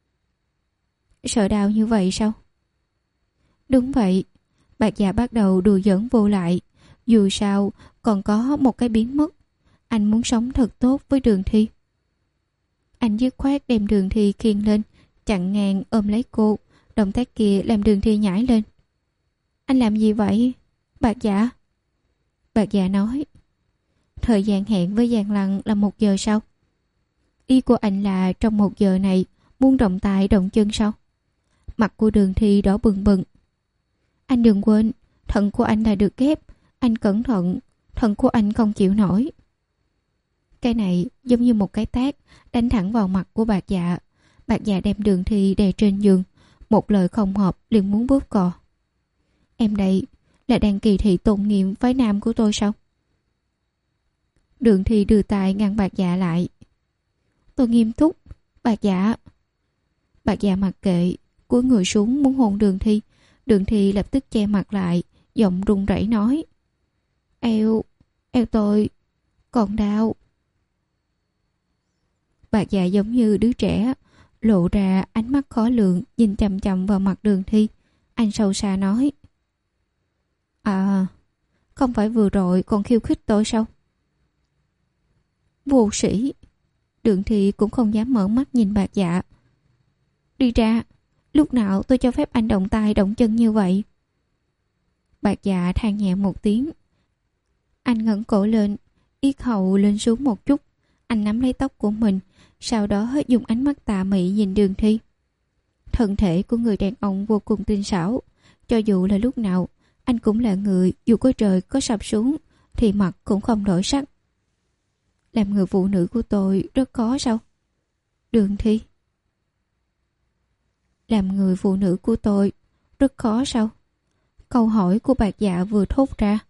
Sợ đau như vậy sao? Đúng vậy. Bà già bắt đầu đùa giỡn vô lại. Dù sao còn có một cái biến mất. Anh muốn sống thật tốt với Đường Thi. Anh dứt khoát đem Đường Thi khiêng lên, chặn ngang ôm lấy cô. Động tác kia làm Đường Thi nhảy lên. Anh làm gì vậy? Bà già. Bà già nói: Thời gian hẹn với Giang Lăng là một giờ sau. Ý của anh là trong một giờ này muốn động tay động chân sao? Mặt của Đường Thi đỏ bừng bừng. Anh đừng quên, thận của anh là được ghép. Anh cẩn thận, thận của anh không chịu nổi. Cái này giống như một cái tát đánh thẳng vào mặt của bà già. Bà già đem Đường Thi đè trên giường, một lời không hợp liền muốn bóp cò. Em đây là đang kỳ thị tôn nghiêm phái nam của tôi sao? Đường Thi đưa tay ngăn bà già lại. Tôi nghiêm túc, bà già. Bà già mặc kệ, cúi người xuống muốn hôn Đường Thi. Đường Thi lập tức che mặt lại, giọng run rẩy nói: Eo, eo tôi còn đau. Bà già giống như đứa trẻ, lộ ra ánh mắt khó lường, nhìn chằm chằm vào mặt Đường Thi. Anh sâu xa nói: À, không phải vừa rồi còn khiêu khích tôi sao? Vô sĩ. Đường Thi cũng không dám mở mắt nhìn bà già. Đi ra, lúc nào tôi cho phép anh động tay động chân như vậy? Bà già than nhẹ một tiếng. Anh ngẩng cổ lên, yết hầu lên xuống một chút. Anh nắm lấy tóc của mình, sau đó dùng ánh mắt tà mị nhìn Đường Thi. Thân thể của người đàn ông vô cùng tinh xảo. Cho dù là lúc nào, anh cũng là người dù có trời có sập xuống thì mặt cũng không đổi sắc. Làm người phụ nữ của tôi rất khó sao? Đường Thi. Làm người phụ nữ của tôi rất khó sao? Câu hỏi của bà già vừa thốt ra,